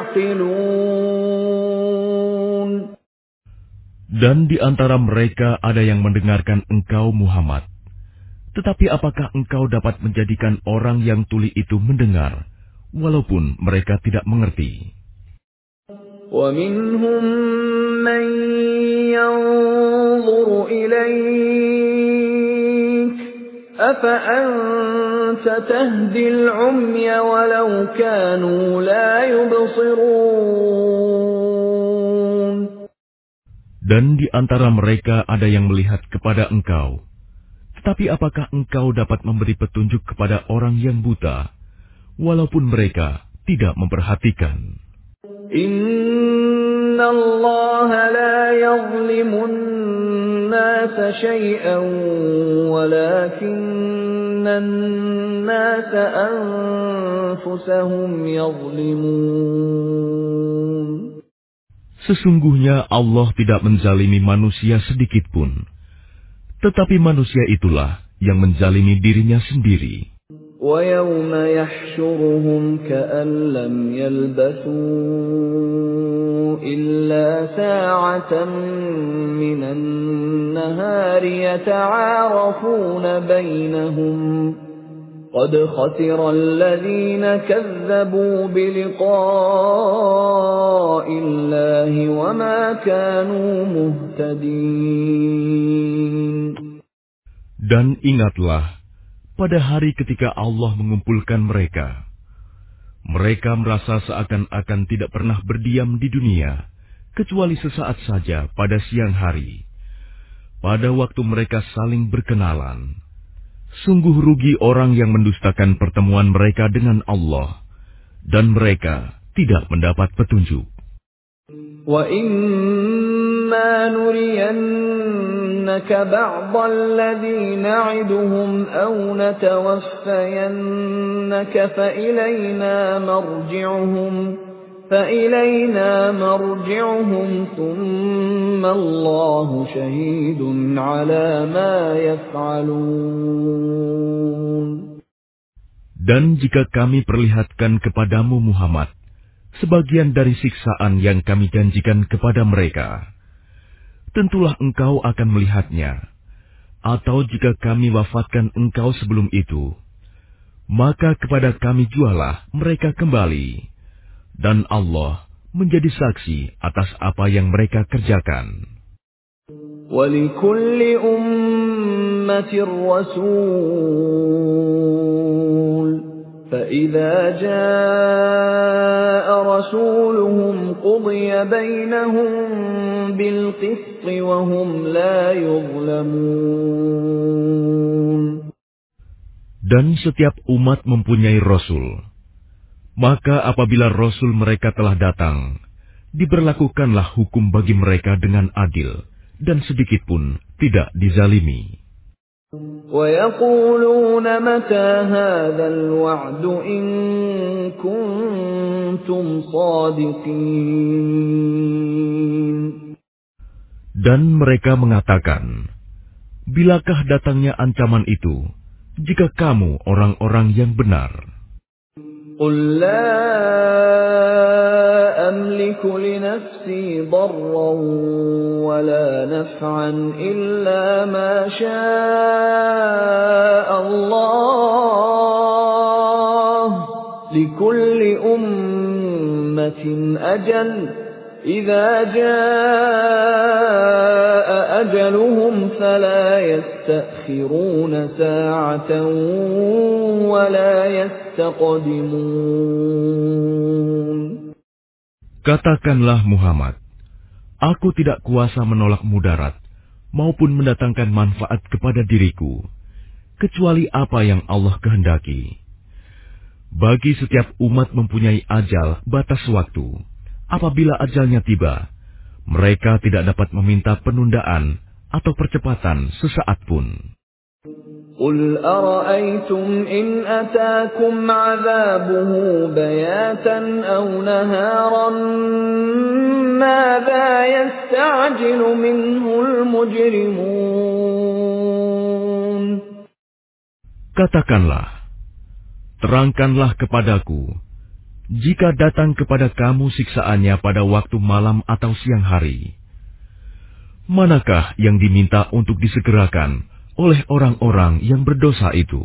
يَعْقِلُونَ. Dan di antara mereka ada yang mendengarkan engkau Muhammad. Tetapi apakah engkau dapat menjadikan orang yang tuli itu mendengar, walaupun mereka tidak mengerti? وَمِنْهُمْ مَنْ يَنْظُرُ إِلَيْكَ أَفَأَنْتَ تَهْدِي الْعُمْيَ وَلَوْ كَانُوا لَا يُبْصِرُونَ. Dan di antara mereka ada yang melihat kepada engkau. Tetapi apakah engkau dapat memberi petunjuk kepada orang yang buta, walaupun mereka tidak memperhatikan? Inna Allah la yazlimun nasa shay'an walakinna an-nasa anfusahum yazlimun. Sesungguhnya Allah tidak menzalimi manusia sedikitpun, tetapi manusia itulah yang menzalimi dirinya sendiri. وَيَوْمَ يَحْشُرُهُمْ كَأَن لَّمْ يَلْبَثُوا إِلَّا سَاعَةً مِّنَ النَّهَارِ يَتَعَارَفُونَ بَيْنَهُمْ قَدْ خَسِرَ الَّذِينَ كَذَّبُوا بِلِقَاءِ اللَّهِ وَمَا كَانُوا مُهْتَدِينَ. Dan ingatlah, pada hari ketika Allah mengumpulkan mereka, mereka merasa seakan-akan tidak pernah berdiam di dunia, kecuali sesaat saja pada siang hari. Pada waktu mereka saling berkenalan, sungguh rugi orang yang mendustakan pertemuan mereka dengan Allah, dan mereka tidak mendapat petunjuk. وَإِمَّا نُرِيَنَّكَ بَعْضَ الَّذِي نَعِدُهُمْ أَوْ نَتَوَفَّيَنَّكَ فَإِلَيْنَا مَرْجِعُهُمْ فَإِلَيْنَا مَرْجِعُهُمْ ثُمَّ اللَّهُ شَهِيدٌ عَلَى مَا يَفْعَلُونَ. Dan jika kami perlihatkan kepadamu Muhammad sebagian dari siksaan yang kami janjikan kepada mereka, tentulah engkau akan melihatnya. Atau jika kami wafatkan engkau sebelum itu, maka kepada kami jualah mereka kembali, dan Allah menjadi saksi atas apa yang mereka kerjakan. وَلِكُلِّ أُمَّةٍ رَّسُولٌ فَإِذَا جَاءَ رَسُولُهُمْ قُضِيَ بَيْنَهُم بِالْقِسْطِ وَهُمْ لَا يُظْلَمُونَ. Dan setiap umat mempunyai Rasul. Maka apabila Rasul mereka telah datang, diberlakukanlah hukum bagi mereka dengan adil, dan sedikitpun tidak dizalimi. وَيَقُولُونَ مَتَى هَذَا الْوَعْدُ إِن كُنتُمْ صَادِقِينَ. Dan mereka mengatakan, bilakah datangnya ancaman itu, jika kamu orang-orang yang benar? قُل لَّا أَمْلِكُ لِنَفْسِي ضَرًّا وَلَا نَفْعًا إِلَّا مَا شَاءَ اللَّهُ ۗ لِكُلِّ أُمَّةٍ أَجَلٌ ۖ إِذَا جَاءَ أَجَلُهُمْ فَلَا يَسْتَأْخِرُونَ سَاعَةً وَلَا يَسْتَقْدِمُونَ. Katakanlah Muhammad, aku tidak kuasa menolak mudarat maupun mendatangkan manfaat kepada diriku, kecuali apa yang Allah kehendaki. Bagi setiap umat mempunyai ajal batas waktu. Apabila ajalnya tiba, mereka tidak dapat meminta penundaan atau percepatan sesaat pun. قُلْ أَرَأَيْتُمْ إِنْ أَتَاكُمْ عَذَابُهُ بَيَاتًا أَوْ نَهَارًا مَاذَا يَسْتَعْجِلُ مِنْهُ الْمُجْرِمُونَ. Katakanlah, terangkanlah kepadaku, jika datang kepada kamu siksaannya pada waktu malam atau siang hari, manakah yang diminta untuk disegerakan oleh orang-orang yang berdosa itu?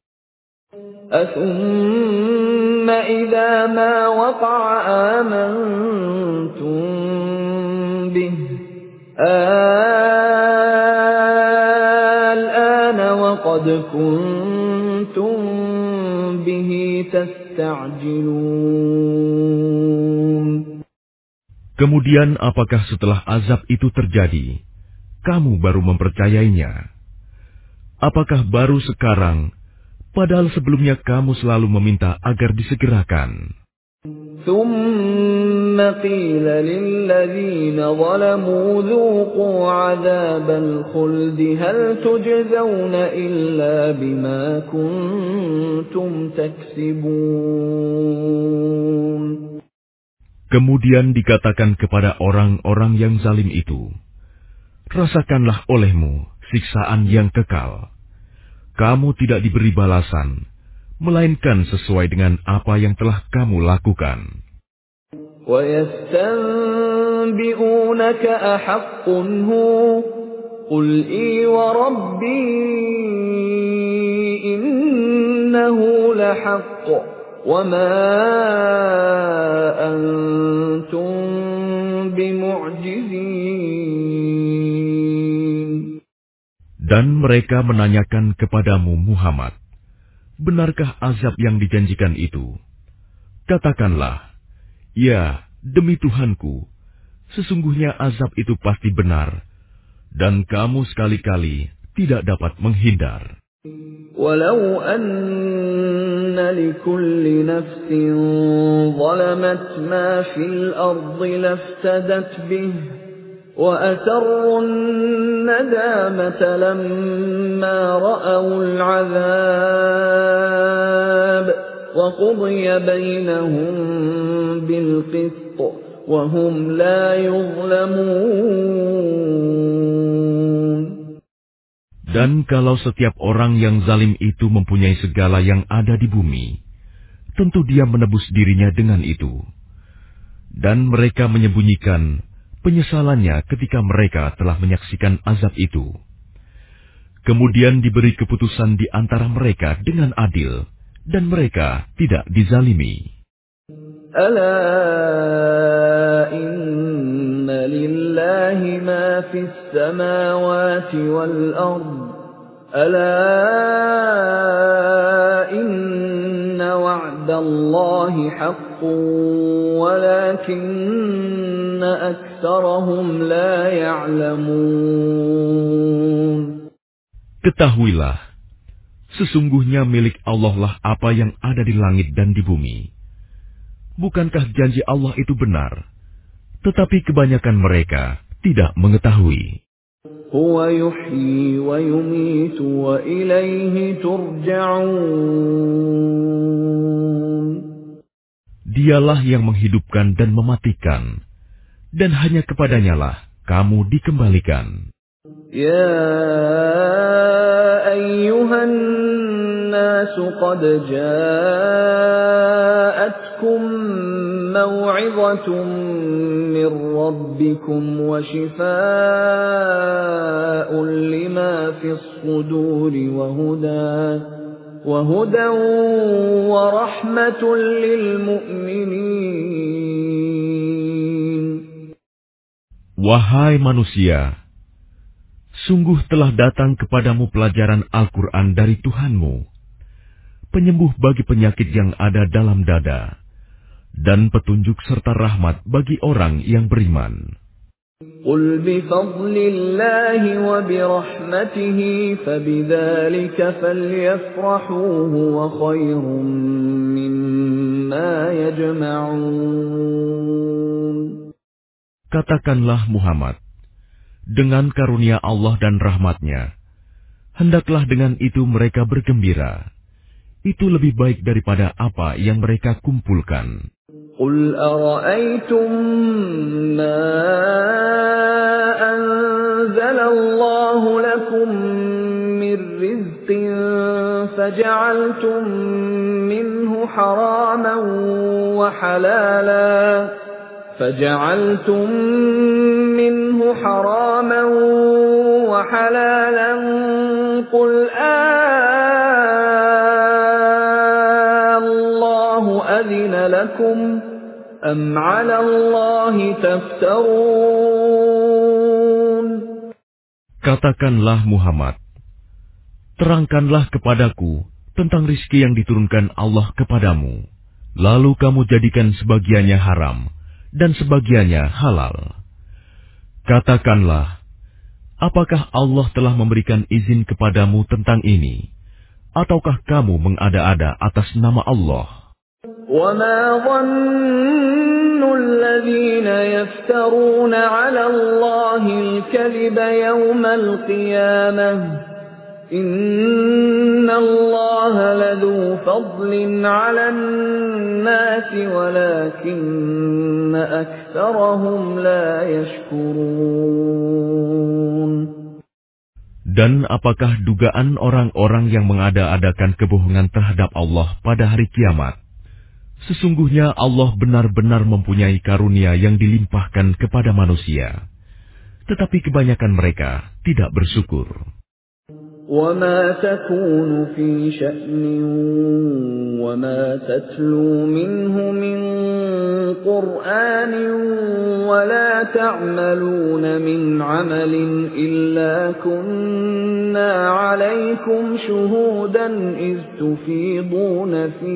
أَثُمَّ إِذَا مَا وَقَعَ آمَنْتُمْ بِهِ الْآنَ وَقَدْ كُنْتُمْ بِهِ تَسْتَعْجِلُونَ. Kemudian apakah setelah azab itu terjadi, kamu baru mempercayainya? Apakah baru sekarang, padahal sebelumnya kamu selalu meminta agar disegerakan? ثُمَّ قِيلَ لِلَّذِينَ ظَلَمُوا ذُوقُوا عَذَابَ الْخُلْدِ هَلْ تُجْزَوْنَ إِلَّا بِمَا كُنتُمْ تَكْسِبُونَ. Kemudian dikatakan kepada orang-orang yang zalim itu, rasakanlah olehmu siksaan yang kekal. Kamu tidak diberi balasan, melainkan sesuai dengan apa yang telah kamu lakukan. وَيَسْتَنبِئُونَكَ أَحَقٌّ هُوَ قُلْ إِي وَرَبِّي إِنَّهُ لَحَقٌّ وَمَا أَنْتُمْ بِمُعْجِزِينَ. Dan mereka menanyakan kepadamu Muhammad, benarkah azab yang dijanjikan itu? Katakanlah, ya, demi Tuhanku, sesungguhnya azab itu pasti benar, dan kamu sekali-kali tidak dapat menghindar. وَلَوْ أَنَّ لِكُلِّ نَفْسٍ ظَلَمَتْ مَا فِي الْأَرْضِ لَافْتَدَتْ بِهِ وَأَسَرُّوا النَّدَامَةَ لَمَّا رَأَوُا الْعَذَابَ وَقُضِيَ بَيْنَهُم بِالْقِسْطِ وَهُمْ لَا يُظْلَمُونَ. Dan kalau setiap orang yang zalim itu mempunyai segala yang ada di bumi, tentu dia menebus dirinya dengan itu. Dan mereka menyembunyikan penyesalannya ketika mereka telah menyaksikan azab itu. Kemudian diberi keputusan di antara mereka dengan adil, dan mereka tidak dizalimi. أَلَا إِنَّ لِلَّهِ مَا فِي السَّمَاوَاتِ وَالْأَرْضِ أَلَا إِنَّ وَعْدَ اللَّهِ حَقٌّ وَلَكِنَّ أَكْثَرَهُمْ لَا يَعْلَمُونَ. Ketahuilah, sesungguhnya milik Allah lah apa yang ada di langit dan di bumi. Bukankah janji Allah itu benar? Tetapi kebanyakan mereka tidak mengetahui. Huwa yuhyi wa yumitu wa ilaihi turja'un. Dialah yang menghidupkan dan mematikan, dan hanya kepadanyalah kamu dikembalikan. Ya ayyuhan nasu qad ja'atkum maw'izatun min rabbikum wa shifaa'un lima fis suduri wa hudan wa hudan wa rahmatun lil mu'minin. Wahai manusia, sungguh telah datang kepadamu pelajaran Al-Quran dari Tuhanmu, penyembuh bagi penyakit yang ada dalam dada, dan petunjuk serta rahmat bagi orang yang beriman. Qul bifadlillahi wa birahmatihi fabidzalika falyafrahu huwa khairum mimma yajma'un. Katakanlah Muhammad, dengan karunia Allah dan rahmatnya, hendaklah dengan itu mereka bergembira. Itu lebih baik daripada apa yang mereka kumpulkan. Qul ara'aytum ma anzalallahu lakum min rizqin faja'altum minhu haraman wa halalan فَجَعَلْتُم مِّنْهُ حَرَامًا وَحَلَالًا قُلْ آللَّهُ أَذِنَ لَكُمْ أَمْ عَلَى اللَّهِ تَفْتَرُونَ. Katakanlah Muhammad, terangkanlah kepadaku tentang rizki yang diturunkan Allah kepadamu, lalu kamu jadikan sebagiannya haram dan sebagiannya halal. Katakanlah, apakah Allah telah memberikan izin kepadamu tentang ini, ataukah kamu mengada-ada atas nama Allah? وَمَا ظَنُّ الَّذِينَ يَفْتَرُونَ عَلَى اللَّهِ الْكَذِبَ يَوْمَ الْقِيَامَةِ إِنَّ اللَّهَ لَذُو فَضْلٍ عَلَى النَّاسِ وَلَكِنَّ أَكْثَرَهُمْ لَا يَشْكُرُونَ. Dan apakah dugaan orang-orang yang mengada-adakan kebohongan terhadap Allah pada hari kiamat? Sesungguhnya Allah benar-benar mempunyai karunia yang dilimpahkan kepada manusia, tetapi kebanyakan mereka tidak bersyukur. وَمَا تَكُونُ فِي شَأْنٍ وَمَا تَتْلُو مِنْهُ مِنْ قُرْآنٍ وَلَا تَعْمَلُونَ مِنْ عَمَلٍ إِلَّا كُنَّا عَلَيْكُمْ شُهُودًا إِذْ تُفِيضُونَ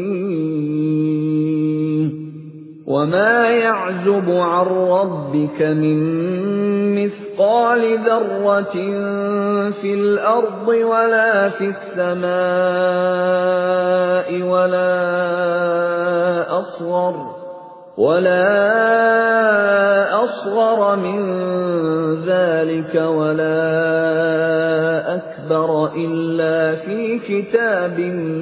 فِيهِ وَمَا يَعْزُبُ عَنْ رَبِّكَ مِنْ مِثْقَالِ ذَرَّةٍ فِي الْأَرْضِ وَلَا فِي السَّمَاءِ وَلَا أَصْغَرَ وَلَا أَصْغَرَ مِنْ ذَلِكَ وَلَا أَكْبَرَ إِلَّا فِي كِتَابٍ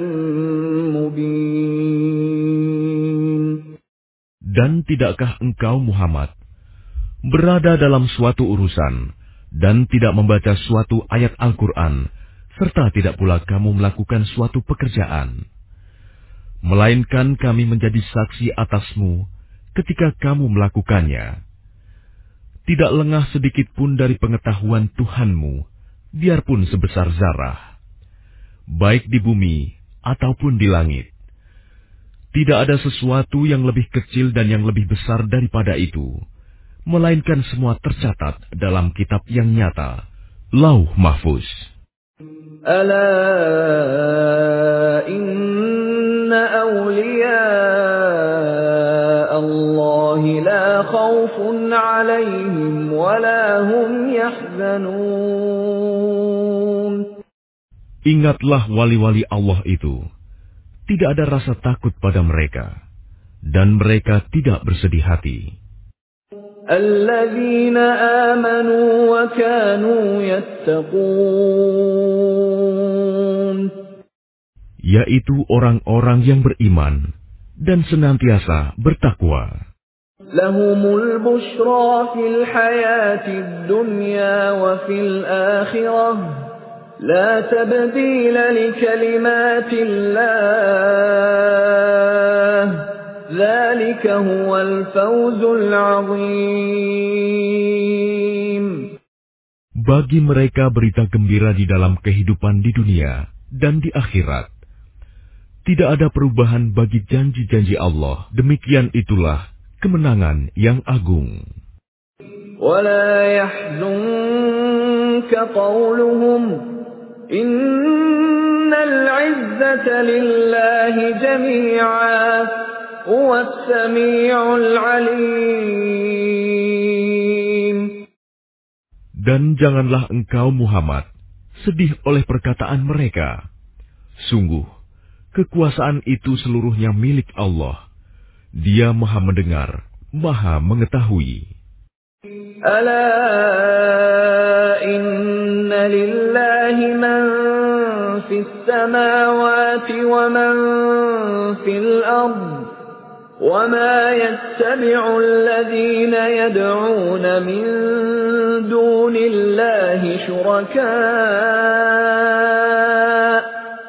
مُبِينٍ. Dan tidakkah engkau Muhammad berada dalam suatu urusan dan tidak membaca suatu ayat Al-Quran, serta tidak pula kamu melakukan suatu pekerjaan, melainkan kami menjadi saksi atasmu ketika kamu melakukannya. Tidak lengah sedikit pun dari pengetahuan Tuhanmu, biarpun sebesar zarah, baik di bumi ataupun di langit. Tidak ada sesuatu yang lebih kecil dan yang lebih besar daripada itu, melainkan semua tercatat dalam kitab yang nyata, Lauh Mahfuz. Ala inna awliya Allah la khawfun alaihim wa la hum yahzanun. Ingatlah wali-wali Allah itu, tidak ada rasa takut pada mereka, dan mereka tidak bersedih hati. Alladzina amanu wa kanu yattaqun, yaitu orang-orang yang beriman dan senantiasa bertakwa. Lahumul bushra fil hayatid dunya wa fil akhirah, la tabdila li kalimatillah, dzalika huwal fawzul 'azim. Bagi mereka berita gembira di dalam kehidupan di dunia dan di akhirat. Tidak ada perubahan bagi janji-janji Allah. Demikian itulah kemenangan yang agung. وَلَا يَحْزُنكَ قَوْلُهُمْ إِنَّ الْعِزَّةَ لِلَّهِ جَمِيعًا هُوَ السَّمِيعُ الْعَلِيمُ. Dan janganlah engkau Muhammad sedih oleh perkataan mereka. Sungguh, kekuasaan itu seluruhnya milik Allah. Dia Maha Mendengar, Maha Mengetahui. Ala inna lillahi man fis samawati wa man fil ard, wa ma yattabi'u alladhina yad'una min dunillahi shuraka'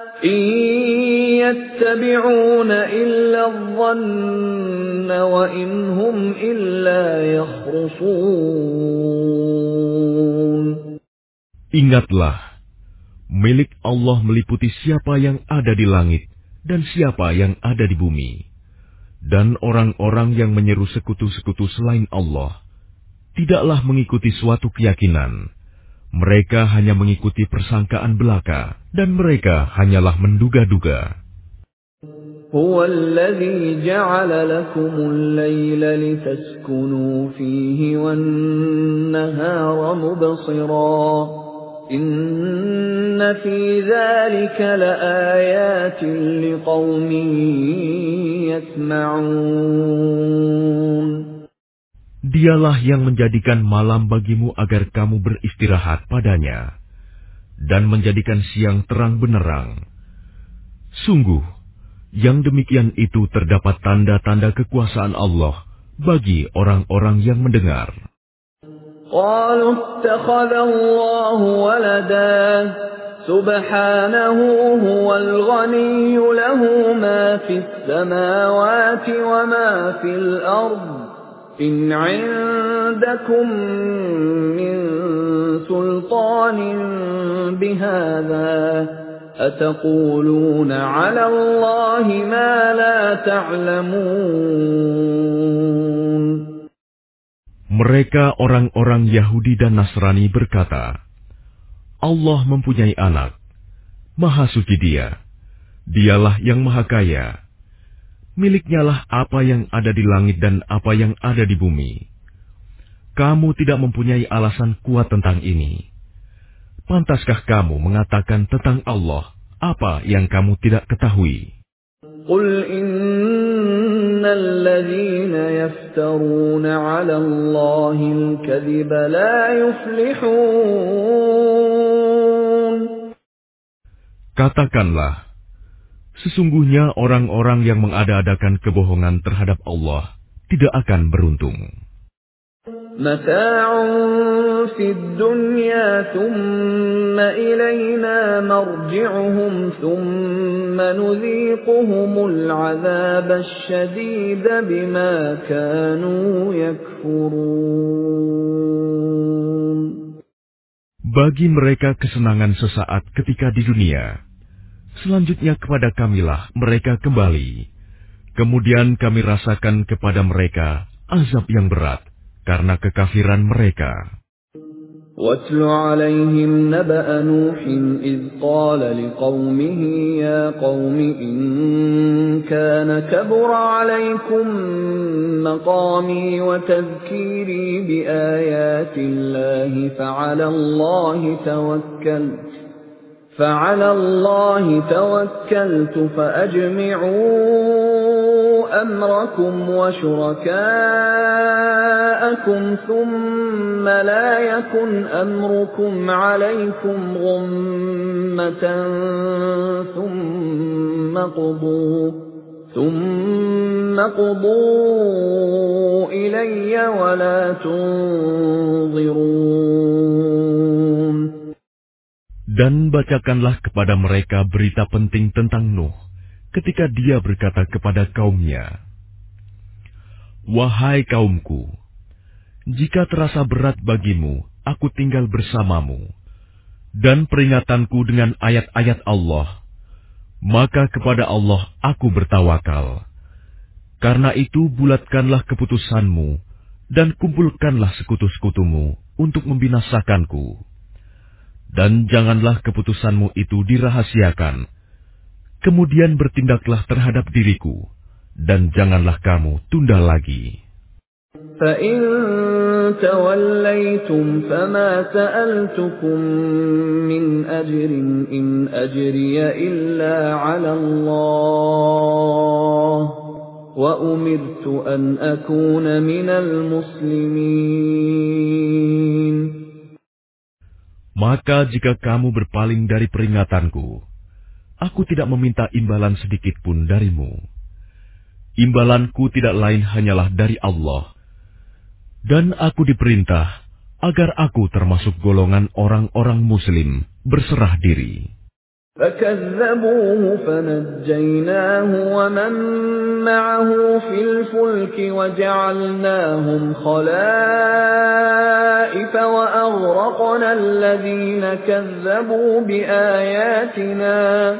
يتبعون إلا الظن وإن هم إلا يخرصون. Ingatlah, milik Allah meliputi siapa yang ada di langit dan siapa yang ada di bumi. Dan orang-orang yang menyeru sekutu-sekutu selain Allah tidaklah mengikuti suatu keyakinan. Mereka hanya mengikuti persangkaan belaka, dan mereka hanyalah menduga-duga. Huwa alladhi ja'ala lakumul layla litaskunu fihi wan nahara mubsira. Inna fi dzalika laayatin liqaumin yasma'un. Dialah yang menjadikan malam bagimu agar kamu beristirahat padanya, dan menjadikan siang terang benderang. Sungguh, yang demikian itu terdapat tanda-tanda kekuasaan Allah bagi orang-orang yang mendengar. Qalu ittakhadha Allahu walada, subhanahu huwal ghaniyyu lahu ma fis samawati wa ma fil ardh. إن عندكم من سلطان بهذا أتقولون على الله ما لا تعلمون. Mereka orang-orang Yahudi dan Nasrani berkata, Allah mempunyai anak, Maha Suci Dia, Dialah yang Maha Kaya. Miliknya lah apa yang ada di langit dan apa yang ada di bumi. Kamu tidak mempunyai alasan kuat tentang ini. Pantaskah kamu mengatakan tentang Allah apa yang kamu tidak ketahui? Qul innal ladzina yaftaruna 'ala Allahil kadhiba la yuflihun. Katakanlah, sesungguhnya orang-orang yang mengada-adakan kebohongan terhadap Allah tidak akan beruntung. Mata'un fid dunya thumma ilayna marji'uhum thumma nudhiquhumul 'adzaba asyadida bima kanu yakfurun. Bagi mereka kesenangan sesaat ketika di dunia. Selanjutnya kepada kamilah mereka kembali. Kemudian kami rasakan kepada mereka azab yang berat karena kekafiran mereka. وَاتْلُ عَلَيْهِمْ نَبَأَ نُوحٍ إِذْ قَالَ لِقَوْمِهِ يَا قَوْمِ إِنْ كَانَ كَبُرَ عَلَيْكُمْ مَقَامِي وَتَذْكِيرِي بِآيَاتِ اللَّهِ فَعَلَى اللَّهِ تَوَكَّلْتُ فَعَلَى اللَّهِ تَوَكَّلْتُ فَأَجْمِعُوا أَمْرَكُمْ وَشُرَكَاءَكُمْ ثُمَّ لَا يَكُنْ أَمْرُكُمْ عَلَيْكُمْ غُمَّةً ثُمَّ قُضُوا ثُمَّ قُضُوا إِلَيَّ وَلَا تُنظِرُونِ. Dan bacakanlah kepada mereka berita penting tentang Nuh, ketika dia berkata kepada kaumnya, "Wahai kaumku, jika terasa berat bagimu, aku tinggal bersamamu, dan peringatanku dengan ayat-ayat Allah, maka kepada Allah aku bertawakal. Karena itu bulatkanlah keputusanmu, dan kumpulkanlah sekutu-sekutumu untuk membinasakanku. Dan janganlah keputusanmu itu dirahasiakan. Kemudian bertindaklah terhadap diriku, dan janganlah kamu tunda lagi." فَإِن تَوَلَّيْتُمْ فَمَا سَأَلْتُكُم مِّنْ أَجْرٍ إِنْ أَجْرِيَ إِلَّا عَلَى اللَّهِ وَأُمِرْتُ أَنْ أَكُونَ مِنَ الْمُسْلِمِينَ. Maka jika kamu berpaling dari peringatanku, aku tidak meminta imbalan sedikit pun darimu. Imbalanku tidak lain hanyalah dari Allah. Dan aku diperintah agar aku termasuk golongan orang-orang Muslim berserah diri. فَكَذَّبُوهُ فَنَجَّيْنَاهُ وَمَن مَّعَهُ فِي الْفُلْكِ وَجَعَلْنَاهُمْ خَلَائِفَ وَأَغْرَقْنَا الَّذِينَ كَذَّبُوا بِآيَاتِنَا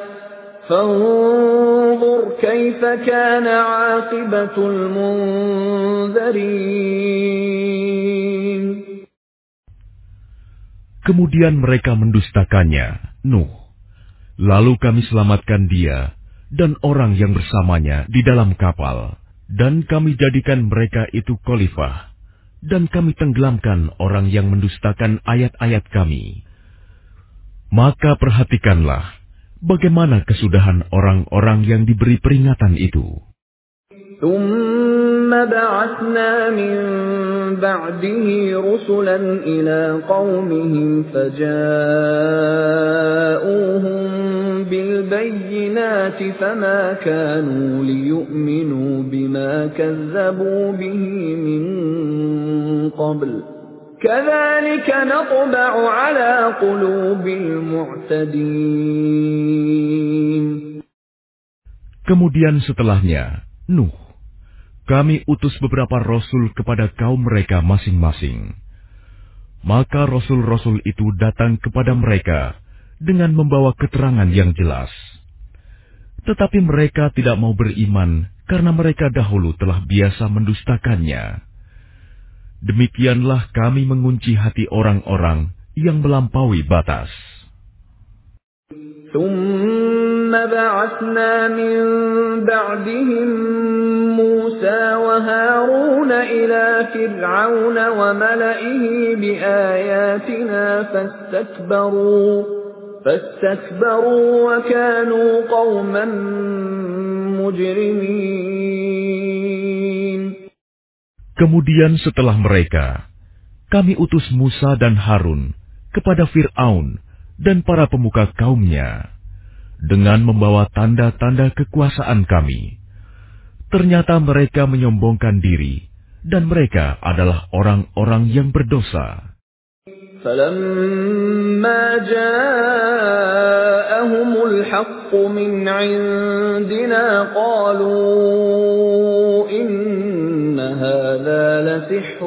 فَانظُرْ كَيْفَ كَانَ عَاقِبَةُ الْمُنذَرِينَ. Kemudian mereka mendustakannya, Nuh. Lalu kami selamatkan dia dan orang yang bersamanya di dalam kapal, dan kami jadikan mereka itu khalifah, dan kami tenggelamkan orang yang mendustakan ayat-ayat kami. Maka perhatikanlah bagaimana kesudahan orang-orang yang diberi peringatan itu. ثُمَّ بَعَثْنَا مِن بَعْدِهِ رُسُلًا إِلَىٰ قَوْمِهِمْ فَجَاءُوهُم بِالْبَيِّنَاتِ فَمَا كَانُوا لِيُؤْمِنُوا بِمَا كَذَّبُوا بِهِ مِن قَبْلُ كَذَٰلِكَ نَطْبَعُ عَلَىٰ قُلُوبِ الْمُعْتَدِينَ. Kemudian setelahnya, Nuh, kami utus beberapa rasul kepada kaum mereka masing-masing. Maka rasul-rasul itu datang kepada mereka dengan membawa keterangan yang jelas. Tetapi mereka tidak mau beriman karena mereka dahulu telah biasa mendustakannya. Demikianlah kami mengunci hati orang-orang yang melampaui batas. ثُمَّ بَعَثْنَا مِن بَعْدِهِم مُّوسَىٰ وَهَارُونَ إِلَىٰ فِرْعَوْنَ وَمَلَئِهِ بِآيَاتِنَا فَاسْتَكْبَرُوا فَاسْتَكْبَرُوا وَكَانُوا قَوْمًا مُجْرِمِينَ. Kemudian setelah mereka, kami utus Musa dan Harun kepada Fir'aun dan para pemuka kaumnya, dengan membawa tanda-tanda kekuasaan kami. Ternyata mereka menyombongkan diri, dan mereka adalah orang-orang yang berdosa. فَلَمَّا جَاءَهُمُ الْحَقُّ مِنْ عِندِنَا قَالُوا إِنَّ هَٰذَا لَسِحْرٌ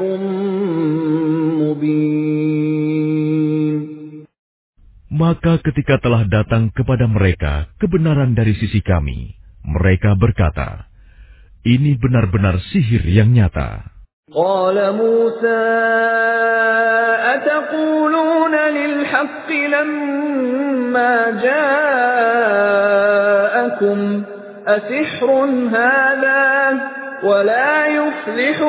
مُّبِينٌ. Maka ketika telah datang kepada mereka kebenaran dari sisi kami, mereka berkata, "Ini benar-benar sihir yang nyata." قال موسى أتقولون للحق لما جاءكم أسحر هذا ولا يفلح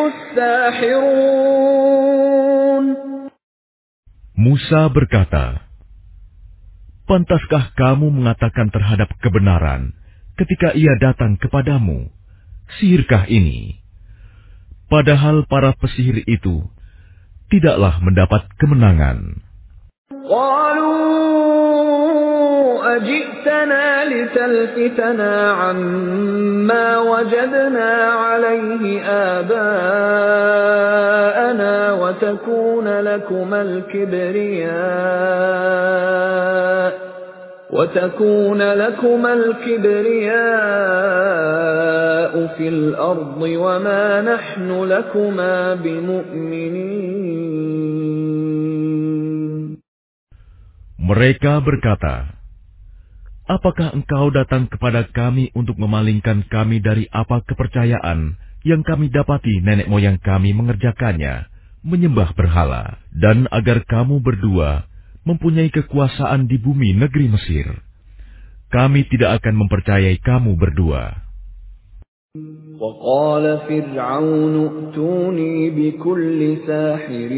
الساحرون. Musa berkata, pantaskah kamu mengatakan terhadap kebenaran ketika ia datang kepadamu, sihirkah ini? Padahal para pesihir itu tidaklah mendapat kemenangan. أجئتنا لتلفتنا عما وجدنا عليه آباءنا وتكون لكما الكبرياء وتكون لكما الكبرياء في الأرض وما نحن لكما بمؤمنين. Mereka berkata, apakah engkau datang kepada kami untuk memalingkan kami dari apa kepercayaan yang kami dapati nenek moyang kami mengerjakannya, menyembah berhala, dan agar kamu berdua mempunyai kekuasaan di bumi negeri Mesir? Kami tidak akan mempercayai kamu berdua. وقال فرعون ائتوني بكل ساحر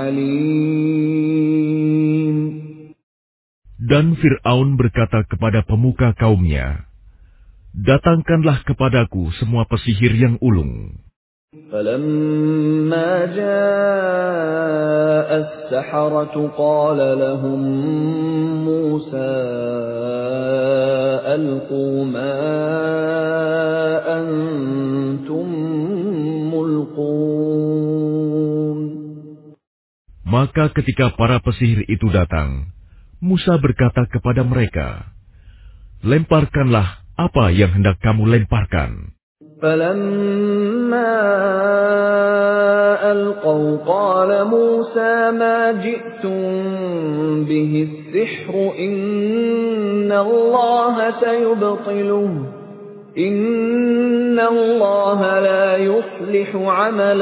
عليم. Dan Fir'aun berkata kepada pemuka kaumnya, datangkanlah kepadaku semua pesihir yang ulung. فَلَمَّا جَاءَ السَّحَرَةُ قَالَ لَهُم مُوسَى أَلْقُوا مَا أَنتُم مُّلْقُونَ. Maka ketika para pesihir itu datang, Musa berkata kepada mereka, lemparkanlah apa yang hendak kamu lemparkan. فَلَمَّا أَلْقَوْا قَالَ مُوسَى مَا جِئْتُم بِهِ السِّحْرُ إِنَّ اللَّهَ سَيُبْطِلُهُ إِنَّ اللَّهَ لَا يُصْلِحُ عَمَلَ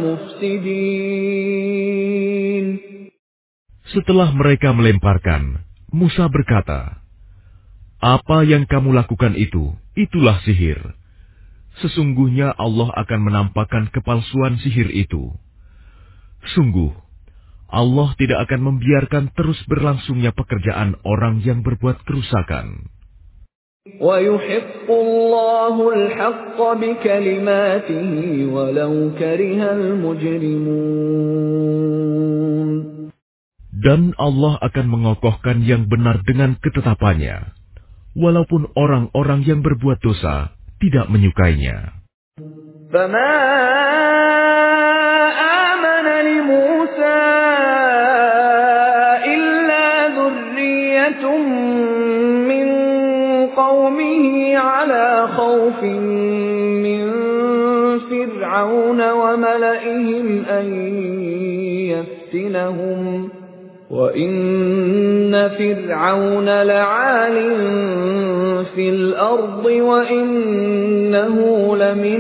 الْمُفْسِدِينَ. Setelah mereka melemparkan, Musa berkata, apa yang kamu lakukan itu, itulah sihir. Sesungguhnya Allah akan menampakkan kepalsuan sihir itu. Sungguh, Allah tidak akan membiarkan terus berlangsungnya pekerjaan orang yang berbuat kerusakan. وَيُحِقُّ اللَّهُ الْحَقَّ بِكَلِمَاتِهِ وَلَوْ كَرِهَ الْمُجْرِمُونَ. Dan Allah akan mengokohkan yang benar dengan ketetapannya, walaupun orang-orang yang berbuat dosa tidak menyukainya. فَمَا آمَنَ لِمُوسَى إِلَّا ذُرِّيَّةٌ مِّن قَوْمِهِ عَلَى خَوْفٍ مِّن فِرْعَوْنَ وَمَلَئِهِمْ أَن يَفْتِنَهُمْ وَإِنَّ فِرْعَوْنَ لَعَالٍ فِي الْأَرْضِ وَإِنَّهُ لَمِنَ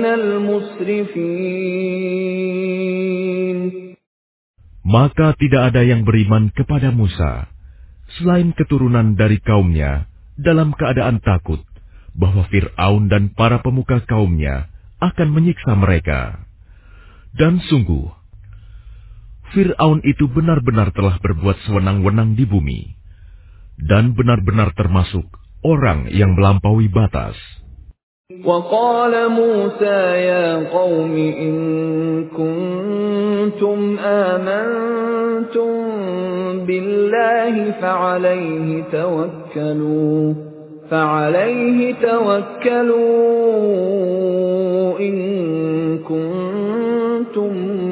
الْمُسْرِفِينَ. Maka tidak ada yang beriman kepada Musa, selain keturunan dari kaumnya, dalam keadaan takut bahwa Fir'aun dan para pemuka kaumnya akan menyiksa mereka. Dan sungguh, Fir'aun itu benar-benar telah berbuat sewenang-wenang di bumi, dan benar-benar termasuk orang yang melampaui batas. وَقَالَ مُوسَى يَا قَوْمِ إِن كُنتُمْ آمَنتُم بِاللَّهِ فَعَلَيْهِ تَوَكَّلُوا فَعَلَيْهِ تَوَكَّلُوا إِن كُنتُم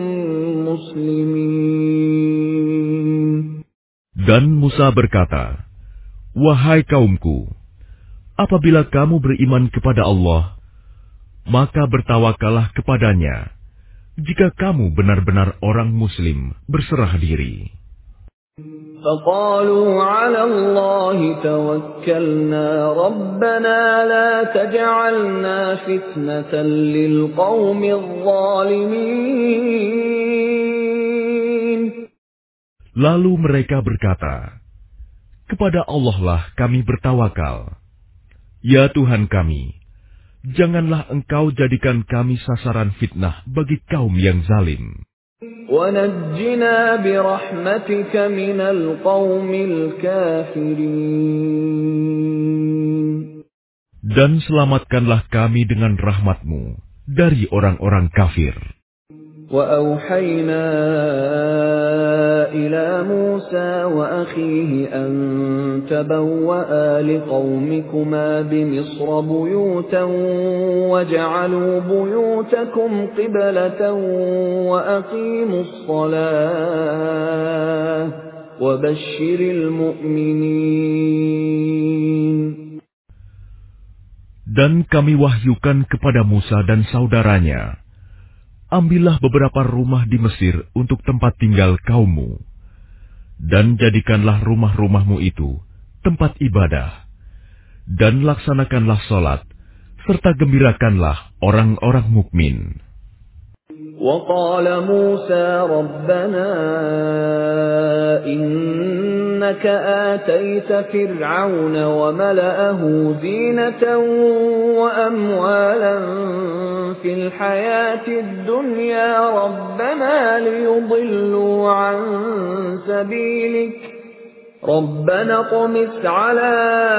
مُّسْلِمِينَ. Dan Musa berkata, wahai kaumku, apabila kamu beriman kepada Allah, maka bertawakallah kepadanya, jika kamu benar-benar orang Muslim berserah diri. فقالوا على الله توكلنا ربنا لا تجعلنا فتنة للقوم الظالمين. Lalu mereka berkata, kepada Allah lah kami bertawakal. Ya Tuhan kami, janganlah Engkau jadikan kami sasaran fitnah bagi kaum yang zalim. وَنَجِّنَا بِرَحْمَتِكَ مِنَ الْقَوْمِ الْكَافِرِينَ. Dan selamatkanlah kami dengan rahmat-Mu dari orang-orang kafir. وَأَوْحَيْنَا إِلَى مُوسَى وَأَخِيهِ أَن تَبَوَّآ لِقَوْمِكُمَا بِمِصْرَ بُيُوتًا وَاجْعَلُوا بُيُوتَكُمْ قِبْلَةً وَأَقِيمُوا الصَّلَاةَ وَبَشِّرِ الْمُؤْمِنِينَ. Dan kami wahyukan kepada Musa dan saudaranya, ambillah beberapa rumah di Mesir untuk tempat tinggal kaummu, dan jadikanlah rumah-rumahmu itu tempat ibadah, dan laksanakanlah sholat, serta gembirakanlah orang-orang mukmin. وقال موسى ربنا إنك آتيت فرعون وملأه زينة وأموالا في الحياة الدنيا ربنا ليضلوا عن سبيلك ربنا اطمس على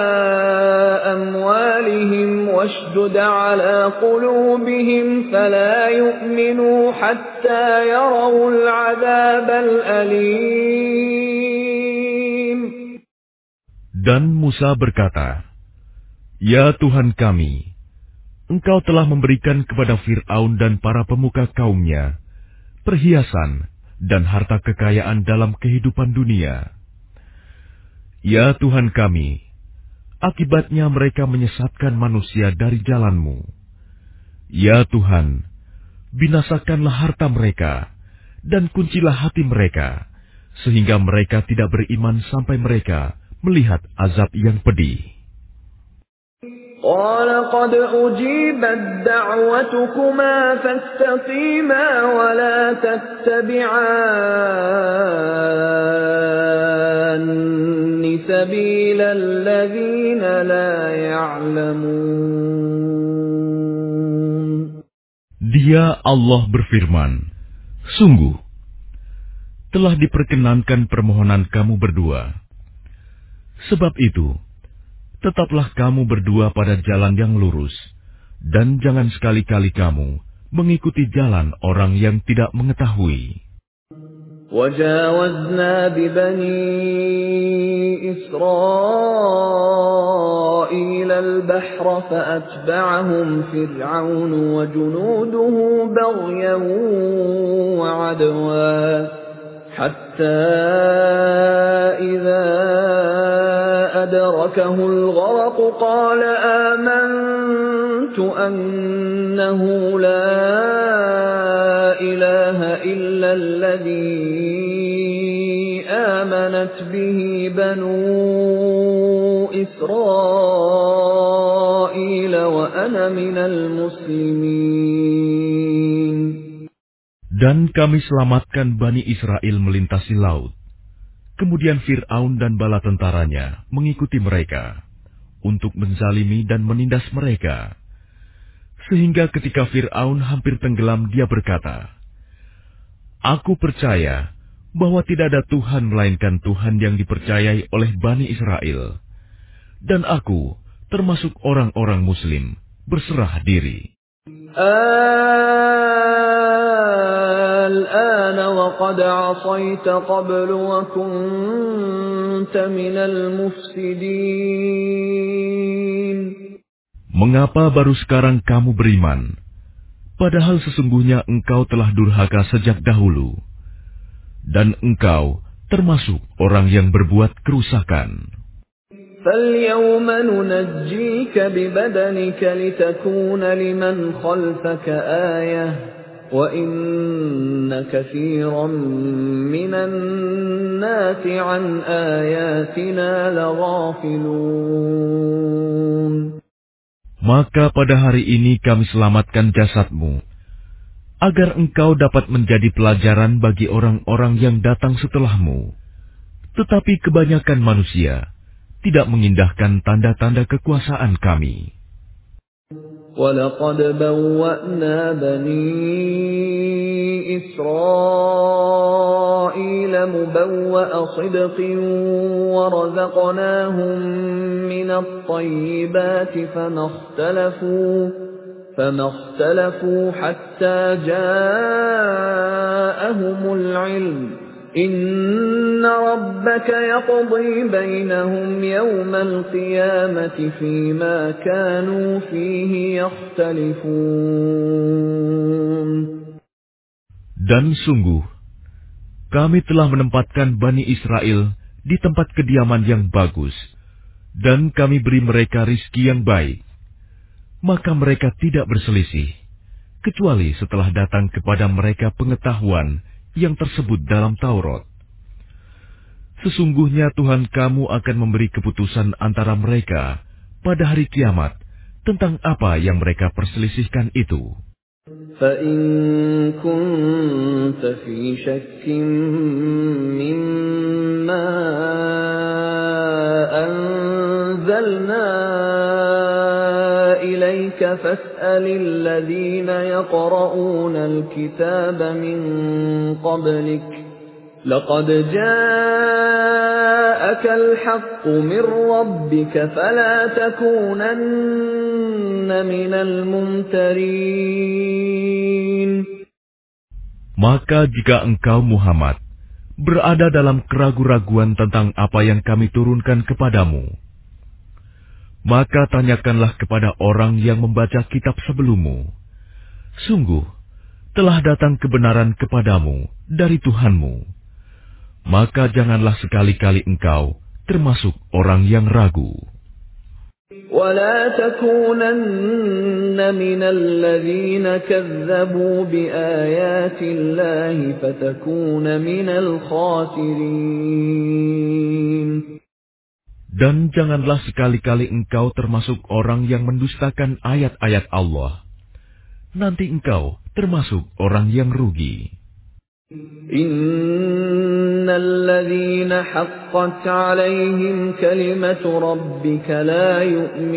أموالهم واشدد على قلوبهم فلا يؤمنوا حتى يروا العذاب الأليم. Dan Musa berkata, Ya Tuhan kami, Engkau telah memberikan kepada Fir'aun dan para pemuka kaumnya perhiasan dan harta kekayaan dalam kehidupan dunia. Ya Tuhan kami, akibatnya mereka menyesatkan manusia dari jalan-Mu. Ya Tuhan, binasakanlah harta mereka dan kuncilah hati mereka, sehingga mereka tidak beriman sampai mereka melihat azab yang pedih. قال قد أجيبت دعوتكما فاستقيما ولا تتبعان سبيل الذين لا يعلمون. Dia Allah berfirman, sungguh, telah diperkenankan permohonan kamu berdua. Sebab itu, tetaplah kamu berdua pada jalan yang lurus, dan jangan sekali-kali kamu mengikuti jalan orang yang tidak mengetahui. وَجَاوَزْنَا بِبَنِي إِسْرَائِيلَ الْبَحْرَ فَأَتْبَعَهُمْ فِرْعَوْنُ وَجُنُودُهُ بَغْيًا وَعَدْوًا حَتَّى إِذَا أَدْرَكَهُ الْغَرَقُ قَالَ آمَنْتُ أَنَّهُ لَا إِلَهَ إِلَّا الَّذِي آمَنَتْ بِهِ بَنُو إِسْرَائِيلَ وَأَنَا مِنَ الْمُسْلِمِينَ. Dan kami selamatkan Bani Israel melintasi laut. Kemudian Fir'aun dan bala tentaranya mengikuti mereka untuk menzalimi dan menindas mereka. Sehingga ketika Fir'aun hampir tenggelam, dia berkata, Aku percaya bahwa tidak ada Tuhan melainkan Tuhan yang dipercayai oleh Bani Israel. Dan aku termasuk orang-orang Muslim berserah diri. الآن وقد عصيت قبل وكنت من المفسدين. Mengapa baru sekarang kamu beriman, padahal sesungguhnya engkau telah durhaka sejak dahulu, dan engkau termasuk orang yang berbuat kerusakan. فَالْيَوْمَ نُنَجِّيكَ بِبَدَنِكَ لِتَكُونَ لِمَنْ خَلْفَكَ آيَةً وَإِنَّ كَثِيرًا مِنَ النَّاسِ عَنْ آيَاتِنَا لَغَافِلُونَ. Maka pada hari ini kami selamatkan jasadmu, agar engkau dapat menjadi pelajaran bagi orang-orang yang datang setelahmu. Tetapi kebanyakan manusia tidak mengindahkan tanda-tanda kekuasaan kami. وَلَقَدْ بَوَّأْنَا بَنِي إِسْرَائِيلَ مُبَوَّأَ صِدْقٍ وَرَزَقْنَاهُم مِّنَ الطَّيِّبَاتِ فَمَا اخْتَلَفُوا فَمَا اخْتَلَفُوا حَتَّى جَاءَهُمُ الْعِلْمُ إِنَّ رَبَّكَ يَقْضِي بَيْنَهُمْ يَوْمَ الْقِيَامَةِ فِيمَا كَانُوا فِيهِ يَخْتَلِفُونَ. Dan sungguh, kami telah menempatkan Bani Israel di tempat kediaman yang bagus, dan kami beri mereka rizki yang baik. Maka mereka tidak berselisih, kecuali setelah datang kepada mereka pengetahuan yang tersebut dalam Taurat. Sesungguhnya Tuhan kamu akan memberi keputusan antara mereka pada hari kiamat tentang apa yang mereka perselisihkan itu. فَإِن كُنتَ فِي شَكٍّ مِّمَّا أَنزَلْنَا إِلَيْكَ فَاسْأَلِ الَّذِينَ يَقْرَؤُونَ الْكِتَابَ مِن قَبْلِكَ لَقَدْ جَاءَكَ الْحَقُّ مِن رَّبِّكَ فَلَا تَكُونَنَّ مِنَ الْمُمْتَرِينَ. Maka jika engkau Muhammad berada dalam keraguan-raguan tentang apa yang kami turunkan kepadamu, maka tanyakanlah kepada orang yang membaca kitab sebelummu. Sungguh, telah datang kebenaran kepadamu dari Tuhanmu. Maka janganlah sekali-kali engkau termasuk orang yang ragu. وَلَا تَكُونَنَّ مِنَ الَّذِينَ كَذَّبُوا بِآيَاتِ اللَّهِ فَتَكُونَ مِنَ الْخَاسِرِينَ. Dan janganlah sekali-kali engkau termasuk orang yang mendustakan ayat-ayat Allah. Nanti engkau termasuk orang yang rugi. إِنَّ الَّذِينَ حَقَّتْ عَلَيْهِمْ كَلِمَةُ رَبِّكَ لَا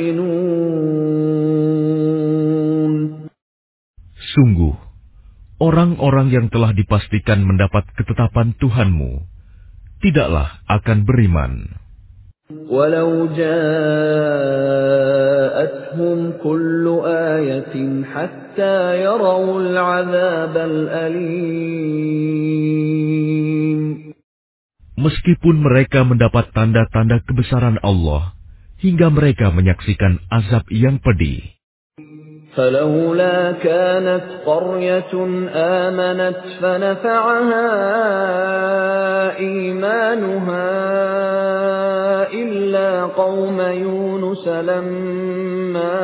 يُؤْمِنُونَ. Sungguh, orang-orang yang telah dipastikan mendapat ketetapan Tuhanmu tidaklah akan beriman. وَلَوْ جَاءَتْهُمْ كُلُّ آيَةٍ حَتَّى يَرَوُا الْعَذَابَ الْأَلِيمَ. Meskipun mereka mendapat tanda-tanda kebesaran Allah hingga mereka menyaksikan azab yang pedih. فَلَوْلَا كَانَتْ قَرْيَةٌ آمَنَتْ فَنَفَعَهَا إِيمَانُهَا إِلَّا قَوْمَ يُونُسَ لَمَّا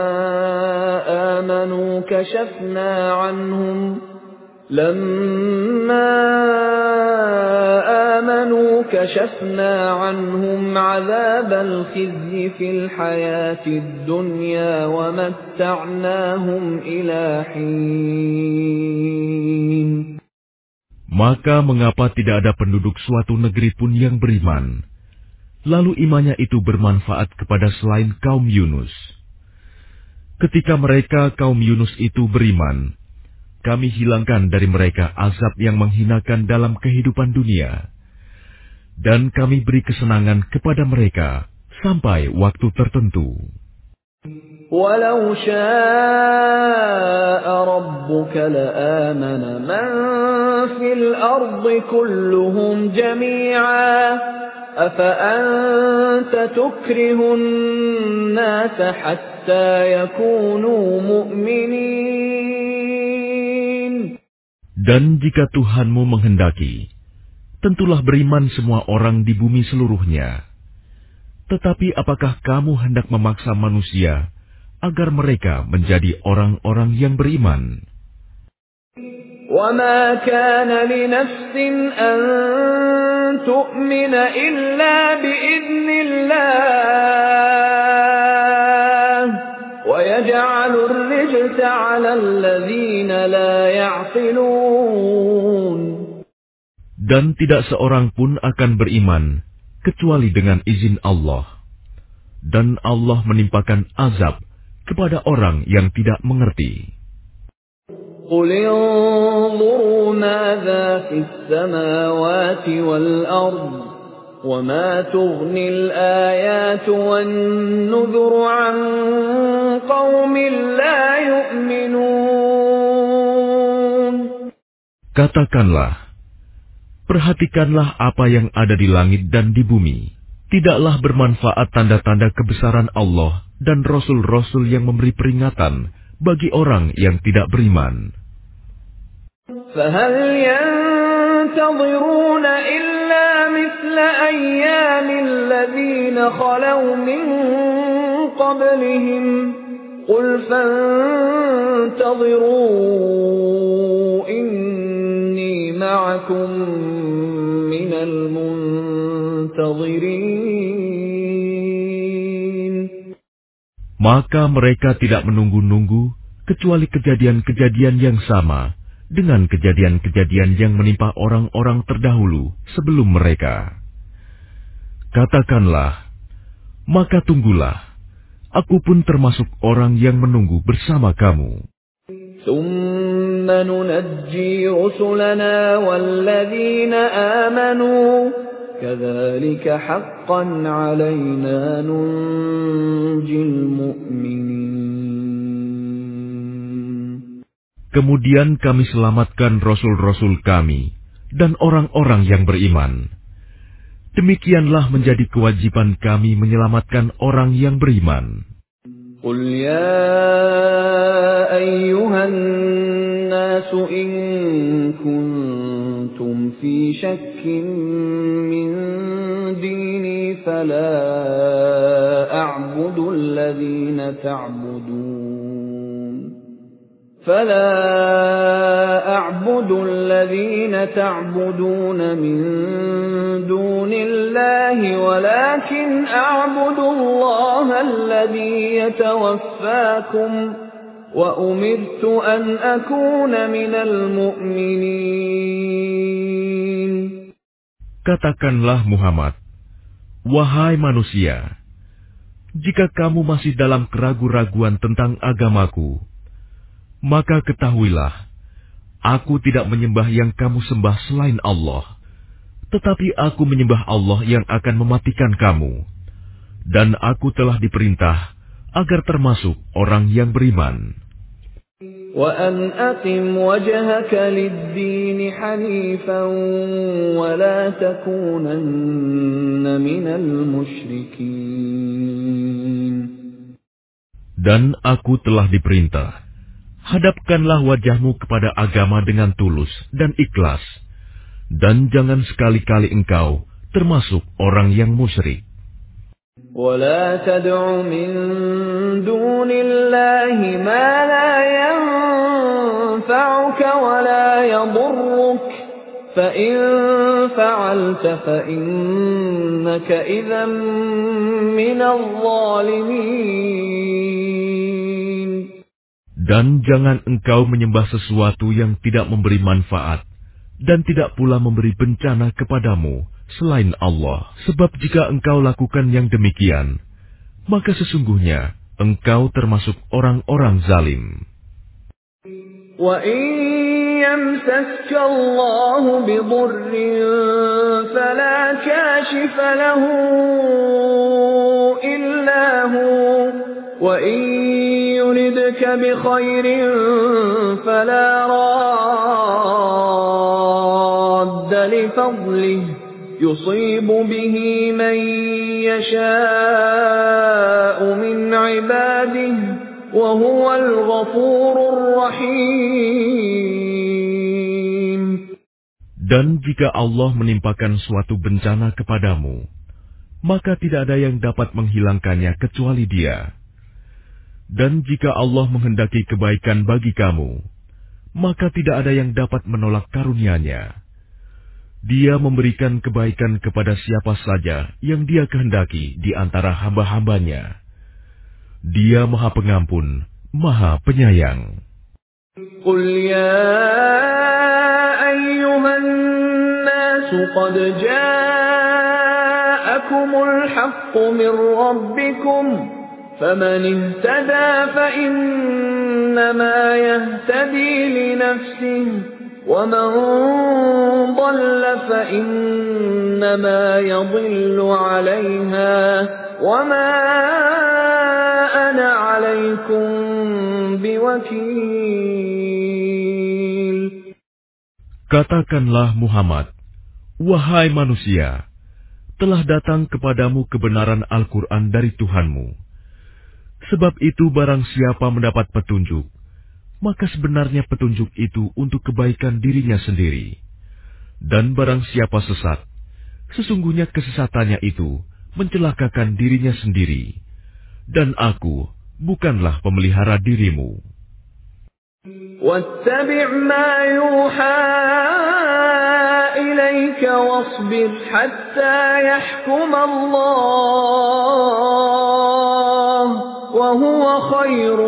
آمَنُوا كَشَفْنَا عَنْهُمْ لَمَّا آمَنُوا كَشَفْنَا عَنْهُمْ عَذَابَ الْخِزْيِ فِي الْحَيَاةِ الدُّنْيَا وَمَتَّعْنَاهُمْ إِلَى حِينٍ. Maka mengapa tidak ada penduduk suatu negeri pun yang beriman, lalu imannya itu bermanfaat kepada selain kaum Yunus? Ketika mereka kaum Yunus itu beriman, kami hilangkan dari mereka azab yang menghinakan dalam kehidupan dunia, dan kami beri kesenangan kepada mereka sampai waktu tertentu. وَلَوْ شَاءَ رَبُّكَ لَآمَنَ مَن فِي الْأَرْضِ كُلُّهُمْ جَمِيعًا أَفَأَنتَ تُكْرِهُ النَّاسَ حَتَّى يَكُونُوا مُؤْمِنِينَ. Dan jika Tuhanmu menghendaki, tentulah beriman semua orang di bumi seluruhnya. Tetapi apakah kamu hendak memaksa manusia agar mereka menjadi orang-orang yang beriman? وَمَا كَانَ لِنَفْسٍ أَن تُؤْمِنَ إِلَّا بِإِذْنِ اللَّهِ وَيَجْعَلُ الرِّجْسَ عَلَى الَّذِينَ لَا يَعْقِلُونَ. Dan tidak seorang pun akan beriman kecuali dengan izin Allah. Dan Allah menimpakan azab kepada orang yang tidak mengerti. قُلِ انظُرُوا مَاذَا فِي السَّمَاوَاتِ وَالْأَرْضِ وَمَا تُغْنِي الْآيَاتُ وَالنُّذُرُ عَن قَوْمٍ لَّا يُؤْمِنُونَ. Katakanlah, perhatikanlah apa yang ada di langit dan di bumi. Tidaklah bermanfaat tanda-tanda kebesaran Allah dan rasul-rasul yang memberi peringatan bagi orang yang tidak beriman. فَهَلْ يَنتَظِرُونَ إِلَّا مِثْلَ أَيَّامِ الَّذِينَ خَلَوْا مِن قَبْلِهِمْ قُلْ فَانتَظِرُوا إِنِّي مَعَكُم مِّنَ الْمُنتَظِرِينَ. Maka mereka tidak menunggu-nunggu kecuali kejadian-kejadian yang sama dengan kejadian-kejadian yang menimpa orang-orang terdahulu sebelum mereka. Katakanlah, maka tunggulah, aku pun termasuk orang yang menunggu bersama kamu. ثُمَّ نُنَجِّي رُسُلَنَا وَالَّذِينَ آمَنُوا كَذَلِكَ حَقًّا عَلَيْنَا نُنْجِي الْمُؤْمِنِينَ. Kemudian kami selamatkan rasul-rasul kami dan orang-orang yang beriman. Demikianlah menjadi kewajiban kami menyelamatkan orang yang beriman. قُلْ يَا أَيُّهَا النَّاسُ إِن كُنتُمْ فِي شَكٍّ مِّن دِينِي فَلَا أَعْبُدُ الَّذِينَ تَعْبُدُونَ فَلَا أَعْبُدُ الَّذِينَ تَعْبُدُونَ مِن دُونِ اللَّهِ وَلَكِنْ أَعْبُدُ اللَّهَ الَّذِي يَتَوَفَّاكُمْ وَأُمِرْتُ أَنْ أَكُونَ مِنَ الْمُؤْمِنِينَ. Katakanlah Muhammad, wahai manusia, jika kamu masih dalam keraguan-raguan tentang agamaku, maka ketahuilah, aku tidak menyembah yang kamu sembah selain Allah, tetapi aku menyembah Allah yang akan mematikan kamu, dan aku telah diperintah agar termasuk orang yang beriman. وَأَنْ أَقِمْ وَجْهَكَ لِلدِّينِ حَنِيفًا وَلَا تَكُونَنَّ مِنَ الْمُشْرِكِينَ. Dan aku telah diperintah, hadapkanlah wajahmu kepada agama dengan tulus dan ikhlas, dan jangan sekali-kali engkau termasuk orang yang musyrik. وَلَا تَدْعُ مِن دُونِ اللَّهِ مَا لَا يَنفَعُكَ وَلَا يَضُرُّكَ فَإِن فَعَلْتَ فَإِنَّكَ إِذًا مِّنَ الظَّالِمِينَ. Dan jangan engkau menyembah sesuatu yang tidak memberi manfaat dan tidak pula memberi bencana kepadamu selain Allah. Sebab jika engkau lakukan yang demikian, maka sesungguhnya engkau termasuk orang-orang zalim. وَإِن يَمْسَسْكَ اللَّهُ بِضُرٍّ فَلَا كَاشِفَ لَهُ إِلَّا هُوَ وَإِن يُرِدْكَ بِخَيْرٍ فَلَا رَادَّ لِفَضْلِهِ يُصِيبُ بِهِ مَن يَشَاءُ مِنْ عِبَادِهِ وَهُوَ الْغَفُورُ الرَّحِيمُ. Dan jika Allah menimpakan suatu bencana kepadamu, maka tidak ada yang dapat menghilangkannya kecuali Dia. Dan jika Allah menghendaki kebaikan bagi kamu, maka tidak ada yang dapat menolak karunia-Nya. Dia memberikan kebaikan kepada siapa saja yang Dia kehendaki di antara hamba-hambanya. Dia Maha Pengampun, Maha Penyayang. Qul ya ayyuhan nasu qad ja'akumul haqqu min rabbikum faman ihtada fa innama yahtadi li nafsihi وَمَنْ ضَلَّ فَإِنَّمَا يَضِلُّ عَلَيْهَا وَمَا أَنَا عَلَيْكُمْ بِوَكِيلٍ. Katakanlah Muhammad, wahai manusia, telah datang kepadamu kebenaran Al-Quran dari Tuhanmu. Sebab itu barang siapa mendapat petunjuk, maka sebenarnya petunjuk itu untuk kebaikan dirinya sendiri. Dan barang siapa sesat, sesungguhnya kesesatannya itu mencelakakan dirinya sendiri. Dan aku bukanlah pemelihara dirimu. وَاتَّبِعْ مَا يُوحَى إِلَيْكَ وَاصْبِرْ حَتَّى يَحْكُمَ اللَّهُ وَهُوَ خَيْرُ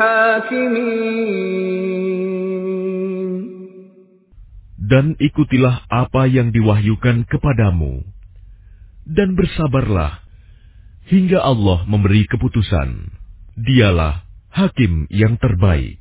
الْحَاكِمِينَ. Dan ikutilah apa yang diwahyukan kepadamu, dan bersabarlah hingga Allah memberi keputusan. Dialah hakim yang terbaik.